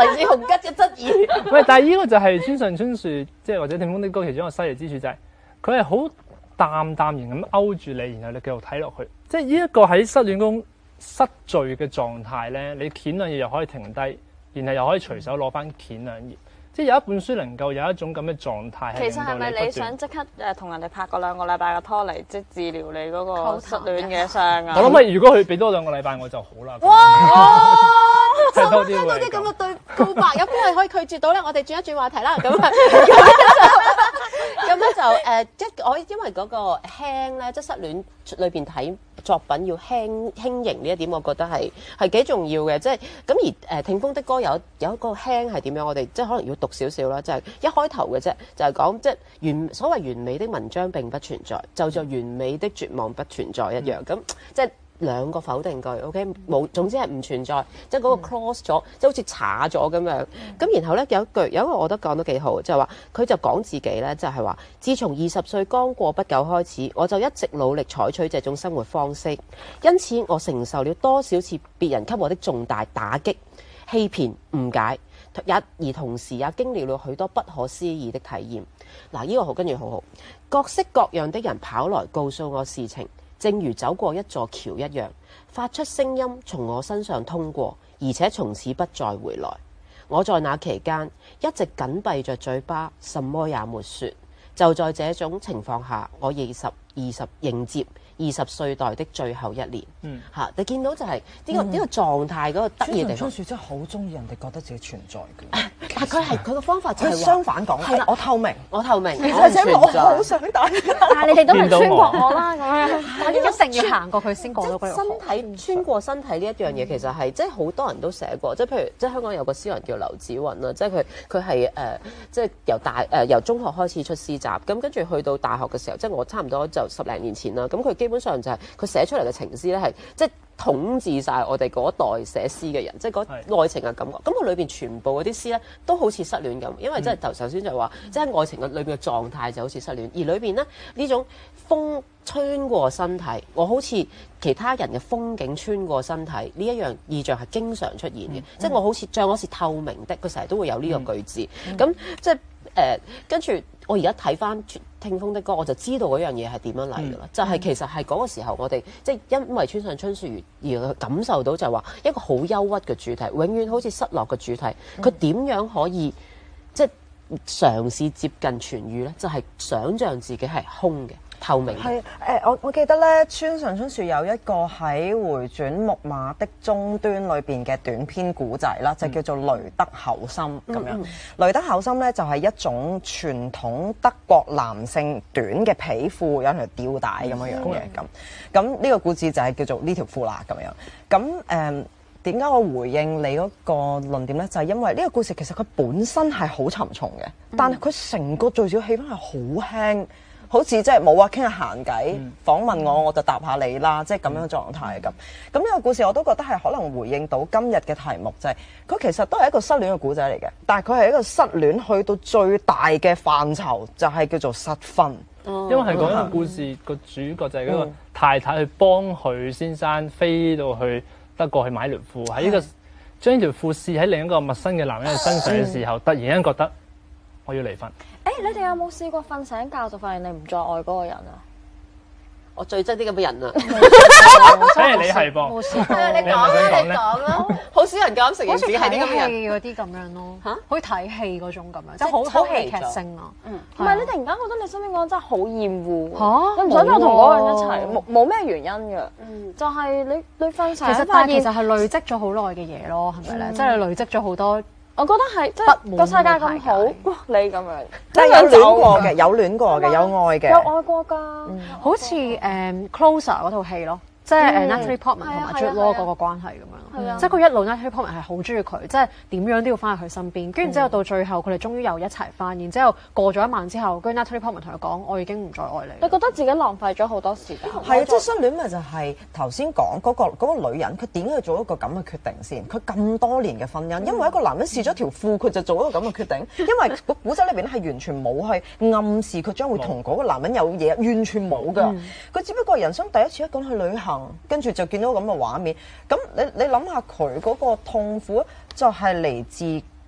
嚟自洪吉嘅質疑。 喂，但係呢個就係村上春樹，即係或者聽風的歌其中一個犀利之處就係佢係好淡淡然咁勾住你，然後你繼續睇落去。即係呢一個喺失戀中失序嘅狀態咧，你撿兩頁又可以停低，然後又可以隨手攞翻撿兩頁。即係有一本書能夠有一種咁嘅狀態， 其實係咪你想即刻誒同人哋拍個兩個禮拜嘅拖嚟，即係治療你嗰個失戀嘅傷啊？ 我諗啊，如果佢俾多兩個禮拜我就好啦。 哇！ 睇多啲聽到啲咁嘅對告白，有邊位可以拒絕到咧？我哋轉一轉話題啦。咁啊，咁咧就誒，即係我因為嗰個輕咧，即係失戀裏邊睇作品要輕輕盈呢一點，我覺得係係幾重要嘅。即係咁而誒，聽風的歌有有一個輕係點樣？我哋即係可能要讀少少啦，就係一開頭嘅啫，就係講即係完所謂完美的文章並不存在，就像完美的絕望不存在一樣。咁即係。兩個否定句 ，OK， 冇，總之係唔存在，即係嗰個 cross 咗，即係好似查咗咁樣。咁然後咧有一句，有一個我覺得講得幾好，就係話佢就講自己咧，就係話，自從二十歲剛過不久開始，我就一直努力採取這種生活方式，因此我承受了多少次別人給我的重大打擊、欺騙、誤解，也而同時也經歷了許多不可思議的體驗。嗱，呢個好跟住好好，各式各樣的人跑來告訴我事情。正如走過一座橋一樣，發出聲音從我身上通過，而且從此不再回來。我在那期間一直緊閉着嘴巴，什麼也沒說。就在這種情況下，我二十二十迎接二十歲代的最後一年。嗯，嚇，你見到就係呢個呢個狀態嗰個得意地方。 春樹真係好中意人哋覺得自己存在嘅。 係佢係佢個方法就係相反講，係啦，我透明， 我透明， 其實我好想大家， 但係你哋都係穿過我啦，咁樣， 但係一定要行過佢先過到嗰條身體穿過身體呢一樣嘢，其實係即係好多人都寫過，即係譬如即係香港有個詩人叫劉子雲啦，即係佢佢係誒即係由大誒由中學開始出詩集，咁跟住去到大學嘅時候，即係我差唔多就十零年前啦，咁佢基本上就係佢寫出嚟嘅情詩咧係即係統治晒我哋嗰一代寫詩嘅人，即係嗰愛情嘅感覺。咁佢裏邊全部嗰啲詩咧都好似失戀咁，因為即係頭首先就話，即係愛情嘅裏邊嘅狀態就好似失戀，而裏邊咧呢種風穿過身體，我好似其他人嘅風景穿過身體呢一樣意象係經常出現嘅，嗯、即係我好似像我是透明的，佢成日都會有呢個句子。咁、嗯、即係誒跟住我而家睇翻聽風的歌，我就知道嗰樣嘢係點樣嚟㗎啦。嗯、就係其實係嗰個時候我哋即係因為村上春樹而感受到就係話一個好憂鬱嘅主題，永遠好似失落嘅主題，佢點樣可以即係嘗試接近痊癒咧？就係、是、想像自己係空嘅。透明係誒、呃，我我記得咧，村上春樹有一個喺回轉木馬的終端裏邊嘅短篇古仔啦，就叫做《雷德厚心》咁樣。嗯嗯、雷德厚心咧就係、是、一種傳統德國男性短嘅皮褲，有條吊帶咁樣樣嘅咁。咁呢個故事就係叫做呢條褲啦咁樣。咁誒點解我回應你嗰個論點咧？就係、是、因為呢個故事其實佢本身係好沉重嘅，嗯、但係佢成個敘事氣氛係好輕。好似即係冇啊，傾下閒偈，嗯、訪問我我就答下你啦，即係咁樣狀態咁。咁呢個故事我都覺得係可能回應到今日嘅題目，就係、是、佢其實都係一個失戀嘅故仔嚟嘅，但係佢係一個失戀去到最大嘅範疇，就係、是、叫做失婚。 因為係講一個故事個、嗯、主角就係嗰個太太去幫佢先生飛到去德國去買條褲，喺呢、嗯、個將條褲試喺另一個陌生嘅男人嘅身上嘅時候，嗯、突然間覺得我要離婚。 誒、欸，你哋有冇試過瞓醒覺就發現你唔再愛嗰個人啊？ 我最憎啲咁嘅人啊！ 所以你係噃， 冇試過。 你講啦，你講啦，好少人敢承認自己係啲咁嘅人。 好似睇戲嗰啲咁樣咯，嚇，好似睇戲嗰種咁樣， 即係好好戲劇性啊。 嗯，唔係你突然間覺得你身邊嗰個人真係好厭惡嚇， 你唔想再同嗰個人一齊，冇冇咩原因嘅。嗯，就係你你瞓醒其實但係其實係累積咗好耐嘅嘢咯，係咪咧？即係累積咗好多。 我覺得係即係個世界咁好，哇！你咁樣， 即係有戀過嘅，有戀過嘅，有愛嘅， 有愛過㗎， 好似誒 Closer 嗰套戲咯。即係誒 Natalie Portman 同埋 Jude Law 嗰個關係咁樣，即係佢一路 Natalie Portman 係好中意佢，即係點樣都要翻去佢身邊。跟住之後到最後，佢哋終於又一齊翻。然之後過咗一晚之後，跟住 Natalie Portman 同佢講：我已經唔再愛你。 你覺得自己浪費咗好多時間？ 係啊，即係失戀咪就係頭先講嗰個嗰個女人，佢點解要做一個咁嘅決定先？佢咁多年嘅婚姻，因為一個男人試咗條褲，佢就做一個咁嘅決定。因為個古仔裏邊係完全冇去暗示佢將會同嗰個男人有嘢，完全冇㗎。佢只不過人生第一次一個人去旅行，跟住就見到咁嘅畫面。咁你你諗下佢嗰個痛苦，就係嚟自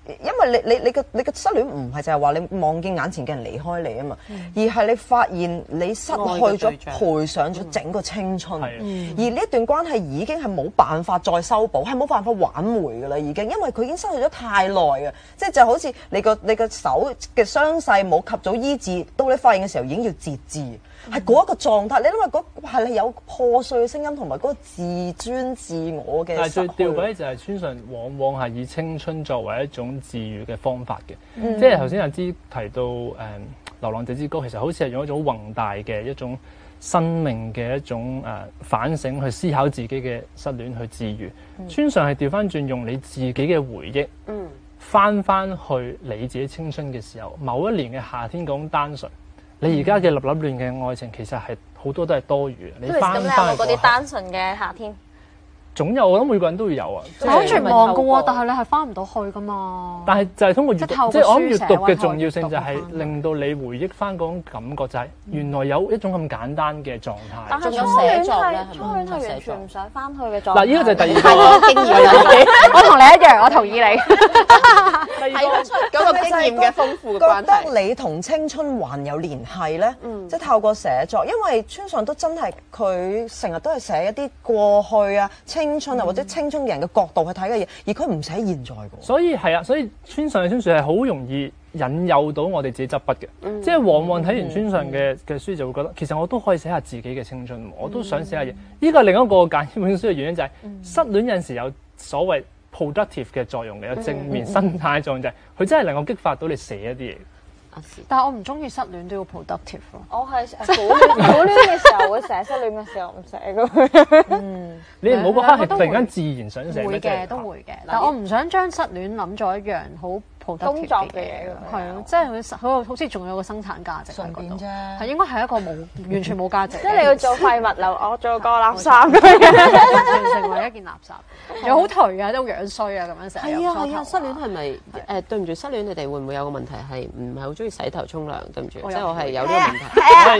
因為你你你個你個失戀唔係就係話你望見眼前嘅人離開你啊嘛，嗯、而係你發現你失去咗賠上咗整個青春，嗯、而呢一段關係已經係冇辦法再修補，係冇辦法挽回㗎啦已經，因為佢已經失去咗太耐啊！即係就好似你個你個手嘅傷勢冇及早醫治，到你發現嘅時候已經要截肢。係嗰一個狀態，你諗下嗰係你有破碎嘅聲音，同埋嗰個自尊自我嘅。 但係最吊詭就係村上往往係以青春作為一種治愈嘅方法嘅，嗯、即係頭先阿芝提到誒、嗯《流浪者之歌》，其實好似係用一種宏大嘅一種生命嘅一種誒、呃、反省去思考自己嘅失戀去治愈。嗯、村上係調翻轉用你自己嘅回憶，嗯，翻翻去你自己青春嘅時候，某一年嘅夏天嗰種單純。你而家嘅立立亂嘅愛情其實係好多都係多餘嘅。你翻翻咁你有冇嗰啲單純嘅夏天？ 總有，我諗每個人都會有啊。 好絕望㗎喎，但係你係翻唔到去㗎嘛。 但係就係通過閱讀，即係我諗閱讀嘅重要性就係嗯令到你回憶翻嗰種感覺，就係原來有一種咁簡單嘅狀態。 但係初仲有寫戀係作咧， 初戀係完全唔想翻去嘅狀態。 嗱，呢個就係第二個經驗啦， 我同你一樣，我同意你。 睇得出嗰個經驗嘅豐富嘅關覺係。 得你同青春還有聯繫咧， 嗯即係透過寫作，因為村上都真係佢成日都係寫一啲過去啊、青春啊或者青春嘅人嘅角度去睇嘅嘢，而佢唔寫現在嘅。 所以係啊，所以村上嘅村上係好容易引誘到我哋自己執筆嘅，嗯、即係往往睇完村上嘅嘅書就會覺得，其實我都可以寫下自己嘅青春，我都想寫下嘢。呢個係另一個揀呢本書嘅原因就係、是嗯、失戀有陣時有所謂 productive 嘅作用嘅，有正面生態嘅作用就係、是、佢真係能夠激發到你寫一啲嘢。 但係我唔中意失戀都要 productive 咯。 我係苦戀苦戀嘅時候會寫，失戀嘅時候唔寫嘅。 嗯， 你唔好嗰刻係突然間自然想寫會嘅都會嘅，但我唔想將失戀諗咗一樣好 productive 工作嘅嘢㗎。 係咯，即係佢好好似仲有個生產價值喺嗰度，係應該係一個冇完全冇價值。 即係你要做廢物流，我做個垃圾咁樣，成為一件垃圾，又好頹啊，都好樣衰啊，咁樣成日。 係啊係啊，失戀係咪誒對唔住？失戀你哋會唔會有個問題係唔係好中意洗頭沖涼？對唔住，即係我係有呢個問題。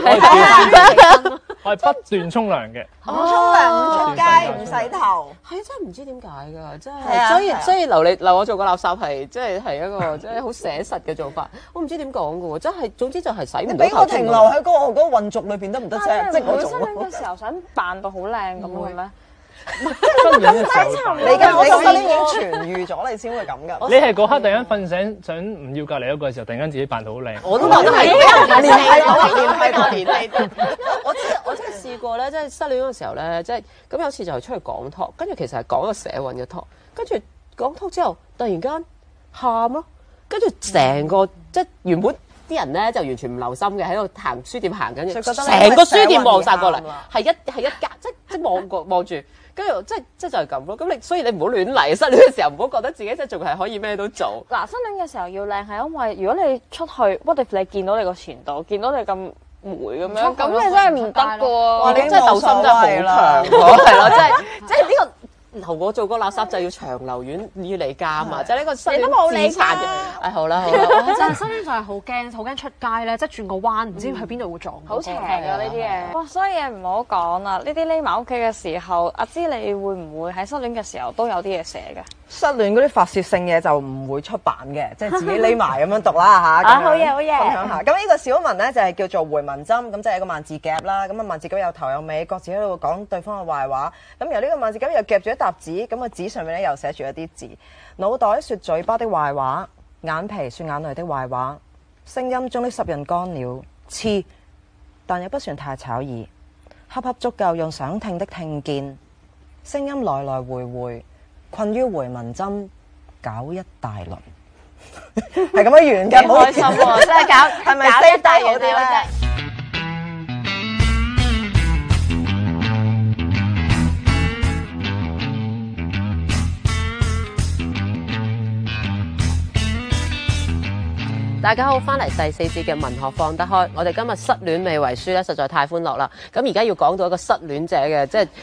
我係不斷沖涼嘅， 唔沖涼唔出街唔洗頭， 係真係唔知點解㗎，真係啊係。所以所以留你留我做個垃圾係，即係係一個即係好寫實嘅做法。我唔知點講㗎喎，真係總之就係洗唔到頭。 俾我停留喺嗰個嗰個混濁裏邊得唔得啫？即係我失做。 戀嘅時候想扮到好靚咁嘅咩？ 失戀嘅時候， 你嘅你個失戀已經痊愈咗，你先會咁㗎。 你係嗰刻突然間瞓醒，想唔要隔離一個嘅時候，突然間自己扮到好靚。 我都覺得係聯繫到聯繫到聯繫到。我真係我真係試過咧，即係失戀嗰個時候咧，即係咁有次就係出去講 talk，跟住其實係講個社運嘅 talk，跟住講 talk 之後，突然間喊咯，跟住成個即係原本啲人咧就完全唔留心嘅，喺度行書店行緊嘅，成個書店望晒過嚟，係一係一格，即即望過望住。跟住即即就係咁咯，咁你所以你唔好亂嚟，失戀嘅時候唔好覺得自己即係仲係可以咩都做。 嗱，失戀嘅時候要靚係因為如果你出去，what if你見到你個前度，見到你咁霉咁樣，咁你真係唔得㗎喎！ 哇，你真係鬥心真係好強喎，係咯，即係即係呢個。同我做個垃圾就要長留院與你家嘛，就係呢個失戀自殘嘅。誒好啦好啦， 就係失戀就係好驚，好驚出街咧，即係轉個彎，唔知去邊度會撞。 好邪㗎呢啲嘢。哇，所以嘢唔好講啦。呢啲匿埋屋企嘅時候，阿芝你會唔會喺失戀嘅時候都有啲嘢寫嘅？ 失戀嗰啲發泄性嘢就唔會出版嘅，即係自己匿埋咁樣讀啦嚇。 啊，好嘢好嘢。 分享下。咁呢個小文咧就係叫做回文針，咁即係一個萬字夾啦。咁啊萬字夾有頭有尾，各自喺度講對方嘅壞話。咁由呢個萬字夾又夾住一沓紙，咁個紙上面咧又寫住一啲字。腦袋說嘴巴的壞話，眼皮說眼淚的壞話，聲音中的濕潤乾了，刺，但又不算太吵耳，恰恰足夠用想聽的聽見，聲音來來回回。困於回文針，搞一大輪，係咁樣完嘅， 好開心喎！真係搞， 係咪搞一大嘢咧？ 大家好，翻嚟第四節嘅文學放得開。我哋今日失戀未為書咧，實在太歡樂啦。咁而家要講到一個失戀者嘅，即係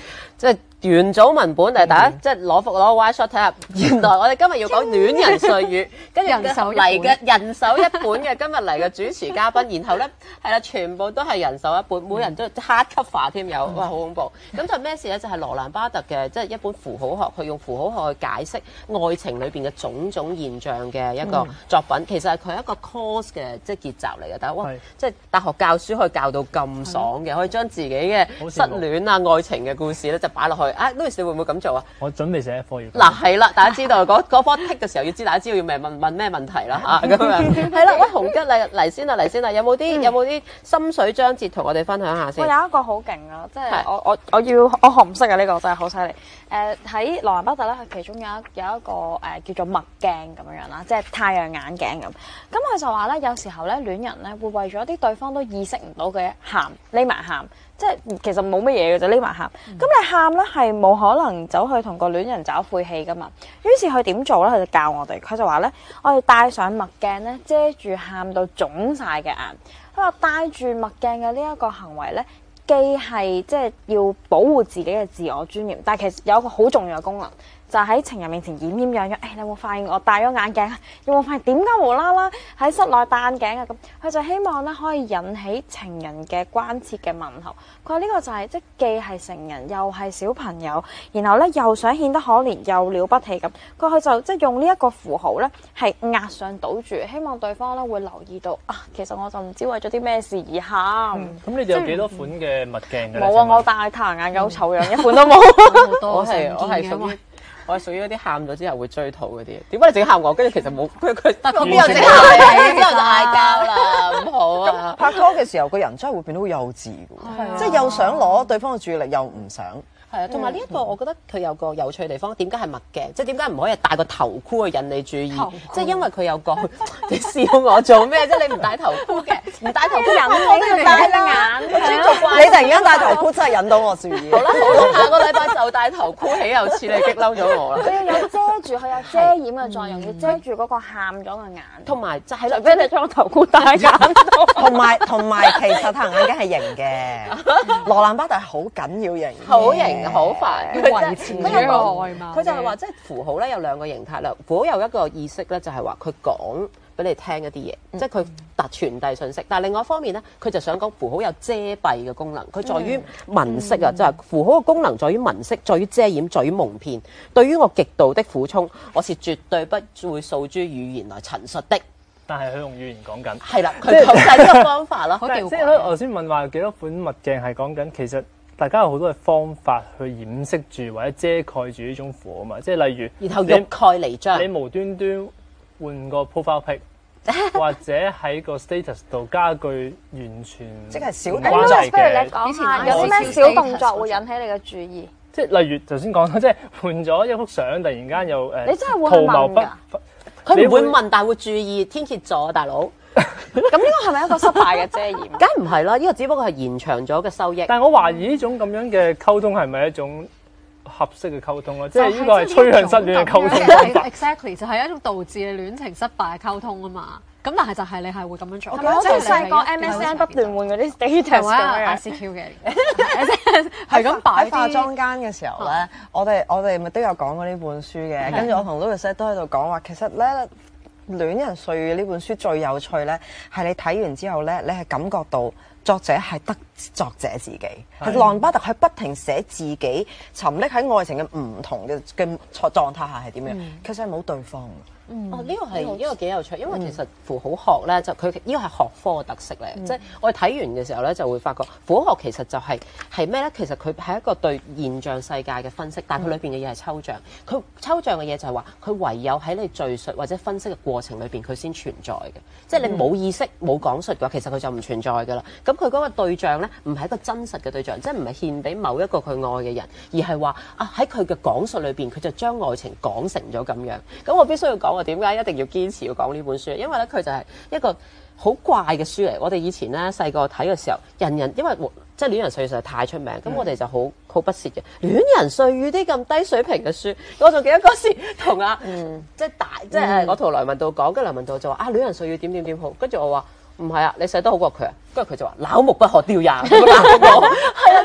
即係元祖文本，誒大家即係攞幅攞 Y shot 睇下。原來我哋今日要講戀人歲月，跟住人手一嚟嘅人手一本嘅今日嚟嘅主持嘉賓，然後咧係啦，全部都係人手一本，每人都 hard cover 添有，哇好恐怖！咁就咩事咧？就係羅蘭巴特嘅即係一本符號學，佢用符號學去解釋愛情裏邊嘅種種現象嘅一個作品。其實係佢一個 course 嘅即係結集嚟嘅，但係哇，即係大學教書可以教到咁爽嘅，可以將自己嘅失戀啊、愛情嘅故事咧就擺落去。啊，Louis你會唔會咁做啊？ 我準備寫一科要。 嗱係啦，大家知道嗰嗰科剔嘅時候要知，大家知道要咩問問咩問題啦嚇咁樣。係啦，喂洪吉嚟嚟先啦，嚟先啦，有冇啲有冇啲心水章節同我哋分享下先？ 我有一個好勁啊，即係我我我要我紅色嘅呢個真係好犀利。誒喺羅蘭巴特咧，佢其中有一有一個誒、呃、叫做墨鏡咁樣樣啦，即係太陽眼鏡咁。咁佢就話咧，有時候咧戀人咧會為咗啲對方都意識唔到嘅喊匿埋喊。即係其實冇乜嘢嘅就匿埋喊，咁、嗯、你喊咧係冇可能走去同個戀人找晦氣噶嘛。於是佢點做咧？佢就教我哋，佢就話咧，我哋戴上墨鏡咧，遮住喊到腫晒嘅眼。佢話戴住墨鏡嘅呢一個行為咧，既係即係要保護自己嘅自我尊嚴，但係其實有一個好重要嘅功能。就喺情人面前掩掩養養，誒、哎、你有冇發現我戴咗眼鏡啊？有冇發現點解無啦啦喺室內戴眼鏡啊？咁佢就希望咧可以引起情人嘅關切嘅問候。佢話呢個就係、是、即既係成人又係小朋友，然後咧又想顯得可憐又了不起咁。佢佢就即用呢一個符號咧係壓上賭注，希望對方咧會留意到啊，其實我就唔知為咗啲咩事而喊。咁、 嗯、你哋有幾多款嘅墨鏡嘅？ 冇啊，我戴太陽眼鏡好醜樣，一款都冇。 我係我係屬於。我係屬於嗰啲喊咗之後會追肚嗰啲，點解你整喊我？跟住其實冇佢佢，我邊有整喊你？之後就嗌交啦，唔好啊！ 拍拖嘅時候，個人真係會變到好幼稚嘅喎，即係又想攞對方嘅注意力，又唔想。 係啊，同埋呢一個我覺得佢有個有趣地方，點解係墨鏡？即係點解唔可以戴個頭箍去引你注意？即係因為佢有個你笑我做咩啫？你唔戴頭箍嘅，唔戴頭箍引你要戴眼。 你突然間戴頭箍真係引到我注意。 好啦好啦，下個禮拜就戴頭箍，豈有此理，激嬲咗我啦！ 佢要有遮住，佢有遮掩嘅作用，要遮住嗰個喊咗嘅眼。 同埋就係啦， 除非你將個頭箍戴眼度。 同埋同埋，其實太陽眼鏡係型嘅，羅蘭巴特係好緊要型， 好型。好快， 要維持呢個外貌。 佢就係話，即係符號咧有兩個形態啦。符號有一個意識咧，就係話佢講俾你聽一啲嘢，嗯、即係佢達傳遞信息。但係另外一方面咧，佢就想講符號有遮蔽嘅功能。佢在於文色啊，即係、嗯、符號嘅功能在於文色，在於遮掩，在於蒙騙。對於我極度的苦衷，我是絕對不會訴諸語言來陳述的。 但係佢用語言講緊。 係啦，佢就係呢個方法咯。 即係即係我頭先問話幾多款墨鏡係講緊，其實。大家有好多嘅方法去掩飾住或者遮蓋住呢種符號嘛，即係例如， 然後欲蓋彌彰， 你無端端換個 profile pic，或者喺個 status 度加句完全即係小動作嘅。不如你講下有啲咩小動作會引起你嘅注意？ 即係例如頭先講啦，即係換咗一幅相，突然間又誒， 你真係會去問㗎？ 佢唔會問，但係會注意天蠍座大佬。 咁呢個係咪一個失敗嘅遮掩？ 梗唔係啦，呢、這個只不過係延長咗嘅收益。 但係我懷疑呢種咁樣嘅溝通係咪一種合適嘅溝通啊？即係呢個係趨向失戀嘅溝通方法。 Exactly 就係一種導致你戀情失敗嘅溝通啊嘛。咁但係就係你係會咁樣做。 係咪好似細個 M S N 不斷換嗰啲 status 咁樣 I C Q 嘅？係咁擺喺化妝間嘅時候咧，我哋我哋咪都有講過呢本書嘅。跟住我同 Louis 都喺度講話，其實咧。戀人歲月呢本書最有趣咧，係你睇完之後咧，你係感覺到作者係得作者自己，係羅蘭巴特係不停寫自己沉溺喺愛情嘅唔同嘅嘅狀態下係點樣，嗯、其實係冇對方。 嗯、哦，呢、這個係呢、這個幾有趣，因為其實符號學咧就佢呢個係學科嘅特色嚟，嗯、即係我哋睇完嘅時候咧就會發覺符號學其實就係係咩咧？其實佢係一個對現象世界嘅分析，但係佢裏邊嘅嘢係抽象。佢、嗯、抽象嘅嘢就係話佢唯有喺你敘述或者分析嘅過程裏邊佢先存在嘅，即係你冇意識冇講述嘅話，其實佢就唔存在㗎啦。咁佢嗰個對象咧唔係一個真實嘅對象，即係唔係獻俾某一個佢愛嘅人，而係話啊喺佢嘅講述裏邊佢就將愛情講成咗咁樣。咁我必須要講。點解一定要堅持要講呢本書？因為咧佢就係一個好怪嘅書嚟。我哋以前咧細個睇嘅時候，人人因為即係戀人歲月實在太出名，咁、嗯、我哋就好好不屑嘅戀人歲月啲咁低水平嘅書。我仲記得嗰時同阿、嗯、即係大即係我同梁文道講，跟住梁文道就話啊戀人歲月點點點好，跟住我話唔係啊，你寫得好過佢啊，跟住佢就話朽木不可雕也。係啊，即係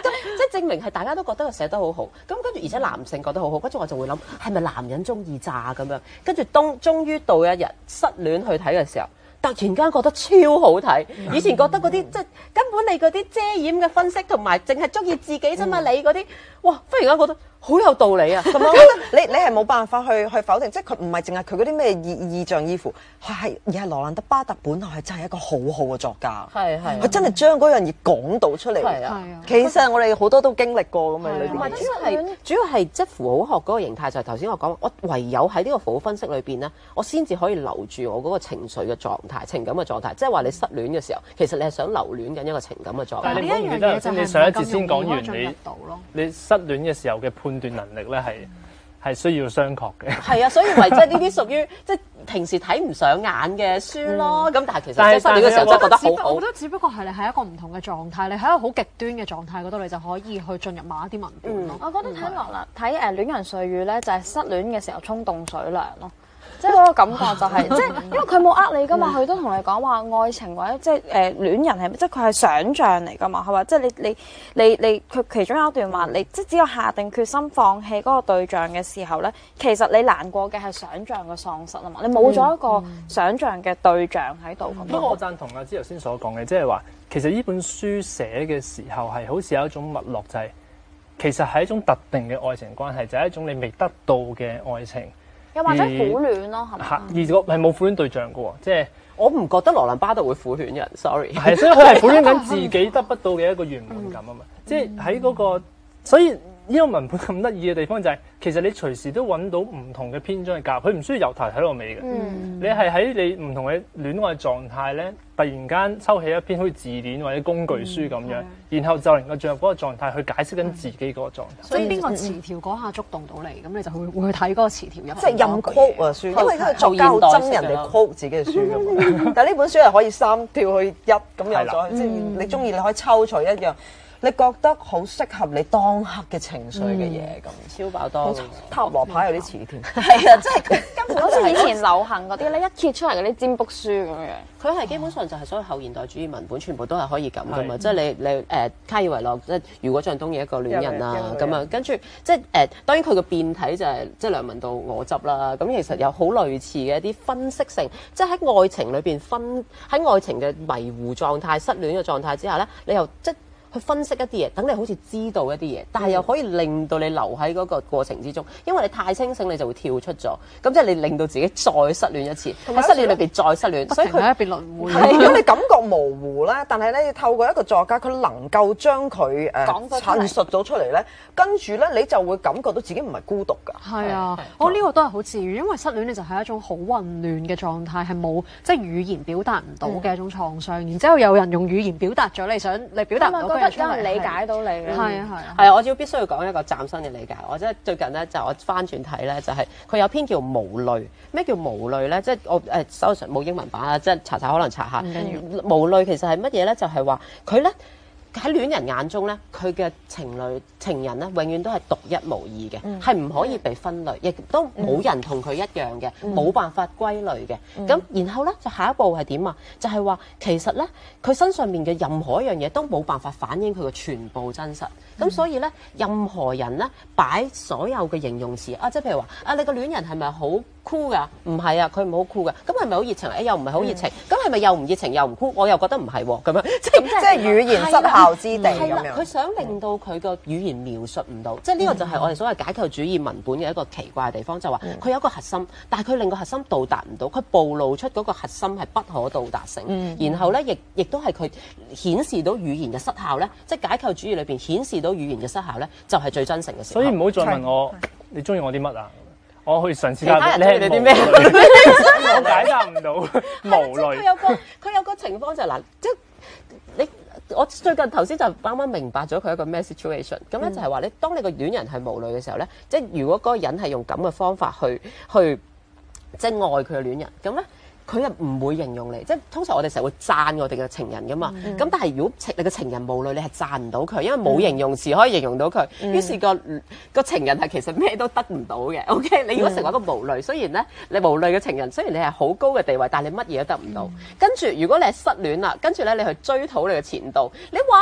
係證明係大家都覺得佢寫得好好。咁跟住而且男性覺得好好，跟住我就會諗係咪男人中意炸咁樣？跟住當終於到一日失戀去睇嘅時候。突然間覺得超好睇，以前覺得嗰啲即係根本你嗰啲遮掩嘅分析同埋淨係中意自己啫嘛，你嗰啲哇，忽然間覺得好有道理啊！咁樣你你係冇辦法去去否定，即係佢唔係淨係佢嗰啲咩意意象意符，係而係羅蘭德巴特本來係真係一個好好嘅作家， 係係佢真係將嗰樣嘢講到出嚟。 係啊， 其實我哋好多都經歷過咁嘅裏同埋邊。 主要係主要係即係符號學嗰個形態，就係頭先我講，我唯有喺呢個符號分析裏邊咧，我先至可以留住我嗰個情緒嘅狀態、情感嘅狀態。即係話你失戀嘅時候，其實你係想留戀緊一個情感嘅狀態。 但係你唔好唔記得，你上一次先講完你你失戀嘅時候嘅判斷能力咧係係需要商榷嘅。 係啊，所以咪即係呢啲屬於即係平時睇唔上眼嘅書咯。咁、嗯、但係其實即係失戀嘅時候真係覺得好好。 我覺得只不過係你喺一個唔同嘅狀態，你喺一個好極端嘅狀態嗰度，你就可以去進入某一啲文本咯。 我覺得睇落啦，睇誒戀人絮語咧，就係失戀嘅時候沖凍水涼咯。即係嗰個感覺就係、是，即係因為佢冇呃你噶嘛，佢都同你講話愛情或者即係誒戀人係，即係佢係想像嚟噶嘛，係嘛？即係你你你你佢其中有一段話，你即係只有下定決心放棄嗰個對象嘅時候咧，其實你難過嘅係想像嘅喪失啊嘛，你冇咗一個想像嘅對象喺度咁。 不過我贊同阿之頭先所講嘅，即係話其實呢本書寫嘅時候係好似有一種脈絡，就係、是、其實係一種特定嘅愛情關係，就係、是、一種你未得到嘅愛情。 又或者苦戀咯，係咪？ 而個係冇苦戀對象嘅喎，即係我唔覺得羅蘭巴特會苦戀人 ，sorry。 係，所以佢係苦戀緊自己得不到嘅一個圓滿感啊嘛，即係喺嗰個，所以呢個文本咁得意嘅地方就係、是，其實你隨時都揾到唔同嘅篇章去夾，佢唔需要由頭睇到尾嘅。嗯、你係喺你唔同嘅戀愛狀態咧，突然間抽起一篇好似字典或者工具書咁樣，嗯、然後就能夠進入嗰個狀態去解釋緊自己嗰個狀態。 所以邊個詞條嗰下觸動到你，咁你就會會去睇嗰個詞條入。 即係任 quote 啊書，因為佢作家好憎人哋 quote 自己嘅書㗎嘛。但係呢本書係可以三跳去一咁又再，即係你中意你可以抽取一樣。你覺得好適合你當刻嘅情緒嘅嘢咁， 超爆多。 塔羅牌有啲似添， 係啊，即係根本好似以前流行嗰啲咧，一揭出嚟嗰啲占卜書咁樣。 佢係基本上就係所謂後現代主義文本，全部都係可以咁噶嘛。即係你你誒、呃、卡爾維諾，即係如果像東野一個戀人啊咁啊，跟住即係誒、呃、當然佢個變體就係、是、即係梁文道我執啦。咁其實有好類似嘅一啲分析性，即係喺愛情裏邊分喺愛情嘅迷糊狀態、失戀嘅狀態之下咧，你又即去分析一啲嘢，等你好似知道一啲嘢，但係又可以令到你留喺嗰個過程之中，因為你太清醒，你就會跳出咗，咁即係你令到自己再失戀一次，喺失戀裏邊再失戀，所以佢喺一邊輪迴。 係咁，你感覺模糊啦，但係咧，透過一個作家，佢能夠將佢誒陳述咗出嚟咧，跟住咧你就會感覺到自己唔係孤獨㗎。 係啊，我呢個都係好治癒，因為失戀你就係一種好混亂嘅狀態，係冇即係語言表達唔到嘅一種創傷，然之後有人用語言表達咗你想你表達唔到。 有人理解到你嘅， 係啊係啊， 係啊！我只要必須要講一個嶄新嘅理解。我即係最近咧，就我翻轉睇咧，就係佢有篇叫無淚。咩叫無淚咧？即係我誒手上冇英文版啊，即係查查可能查下。無淚其實係乜嘢咧？就係話佢咧喺戀人眼中咧，佢嘅情侶情人咧，永遠都係獨一無二嘅，係唔、嗯、可以被分類，亦都冇人同佢一樣嘅，冇、嗯、辦法歸類嘅。咁、嗯、然後咧，就下一步係點啊？就係、是、話其實咧，佢身上面嘅任何一樣嘢都冇辦法反映佢嘅全部真實。咁、嗯、所以咧，任何人咧擺所有嘅形容詞啊，即係譬如話啊，你個戀人係咪好酷㗎？唔係啊，佢唔好酷㗎。咁係咪好熱情？誒、哎，又唔係好熱情。咁係咪又唔熱情又唔酷？我又覺得唔係喎。咁樣即係即係語言失效之地咁樣。佢想令到佢個語言描述唔到，即係呢個就係我哋所謂解構主義文本嘅一個奇怪嘅地方，就話、是、佢有一個核心，但係佢令個核心到達唔到，佢暴露出嗰個核心係不可到達性。嗯、然後咧，亦亦都係佢顯示到語言嘅失效咧，即係解構主義裏邊顯示到語言嘅失效咧，就係、是、最真誠嘅時候。 所以唔好再問我你中意我啲乜啊？我去嘗試下。 其他人中意你啲咩？ 我解答唔到。無類。 佢有個佢有個情況就係、是、嗱，即係你我最近頭先就啱啱明白咗佢一個咩 situation。咁咧就係話你當你個戀人係無類嘅時候咧，即係如果嗰個人係用咁嘅方法去去即係愛佢嘅戀人，咁咧。佢又唔會形容你，即係通常我哋成日會讚我哋嘅情人噶嘛。咁、嗯、但係如果情你嘅情人無類，你係讚唔到佢，因為冇形容詞可以形容到佢。嗯、於是個個情人係其實咩都得唔到嘅。OK，你如果成為一個無類，雖然咧你無類嘅情人，雖然你係好高嘅地位，但係你乜嘢都得唔到。嗯、跟住如果你係失戀啦，跟住咧你去追討你嘅前度，你話你係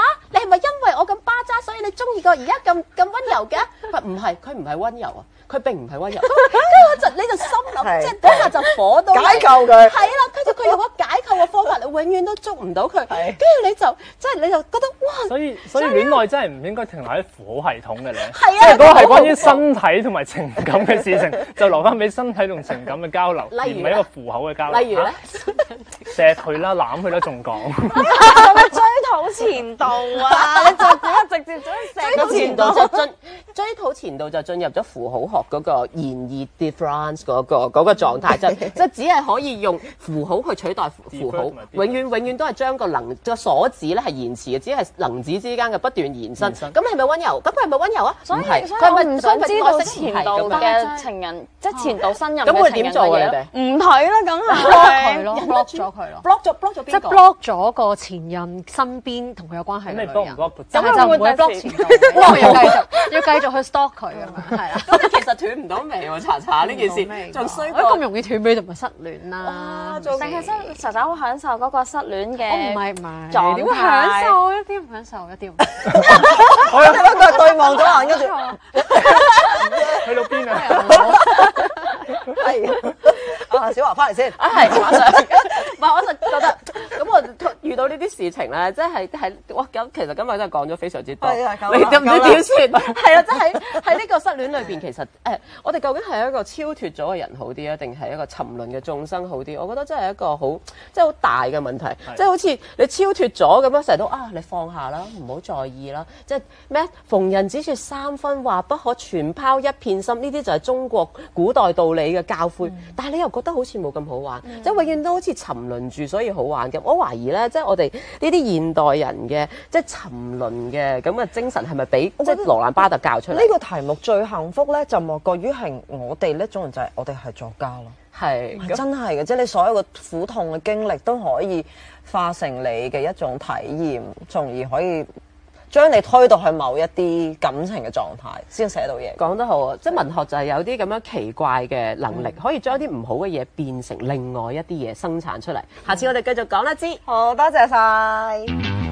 係咪因為我咁巴渣，所以你中意個而家咁咁温柔嘅？佢話唔係，佢唔係温柔啊，佢並唔係温柔。跟住我就你就心諗，即係嗰下就火到解救佢。 係啦，跟住佢用咗解構嘅方法，你永遠都捉唔到佢。跟住你就即係你就覺得哇！ 所以所以戀愛真係唔應該停留喺符號系統嘅咧， 係啊即係嗰個係關於身體同埋情感嘅事情，就留翻俾身體同情感嘅交流，而唔係一個符號嘅交流。 例如咧， 錫佢啦，攬佢啦，仲講。 咁樣追討前度啊！你就點解直接將追討前度就進追討前度就進入咗符號學嗰個言意 difference 嗰個嗰個狀態，就即係只係可以用符號去取代符符號，永遠永遠都係將個能個鎖字咧係延遲嘅，只係能字之間嘅不斷延伸。咁你係咪温柔？咁佢係咪温柔啊？ 所以唔係， 所以佢係咪我唔想知道佢前係咁樣度嘅情人，即係前度新任咁會嘅情人點做啊嘅嘢你哋唔睇啦，梗 block 佢係。 咯，block 咗佢咯。 block 咗 block 咗即係邊個？ block 咗個前任身邊同佢有關係嘅咁你女 block 唔人， block 但係就唔會 block 前度，因為要繼續要繼續去 stalk 佢咁樣，係啦。 咁你其實斷唔到尾喎，查查呢件事仲衰過咁容易斷尾就咪失戀啦。 哇仲定係真係查查好享受嗰個失戀嘅。 我唔係唔係， 狀態點會享受一啲唔享受一啲唔。 我哋兩個對望咗眼，跟住去到邊啊？ 係啊，小華翻嚟先。 啊，係馬上，唔係我就覺得咁我遇到呢啲事情咧，即係係哇咁，其實今日真係講咗非常之多， 係啊夠啦你都唔知夠啦點算，係啦，即係喺呢個失戀裏邊，其實誒，我哋究竟係一個超脫咗嘅人好啲啊，定係一個沉淪嘅眾生好啲？我覺得真係一個好即係好大嘅問題，即係好似你超脫咗咁樣，成日都啊，你放下啦，唔好在意啦，即係咩？逢人只說三分話，不可全拋一片心，呢啲就係中國古代道理嘅教誨。但係你又覺得好似冇咁好玩，即係永遠都好似沉淪住，所以好玩嘅。我懷疑咧，即係我哋呢啲現代人嘅即係沉淪嘅咁嘅精神，係咪俾即係羅蘭巴特教出嚟？ 呢個題目最幸福咧，就莫過於係我哋呢種人就係我哋係作家咯。 係係真係嘅，即係你所有嘅苦痛嘅經歷都可以化成你嘅一種體驗，從而可以將你推到去某一啲感情嘅狀態，先寫到嘢。 講得好啊！即係文學就係有啲咁樣奇怪嘅能力，可以將啲唔好嘅嘢變成另外一啲嘢生產出嚟。下次我哋繼續講啦，知。 好多謝晒。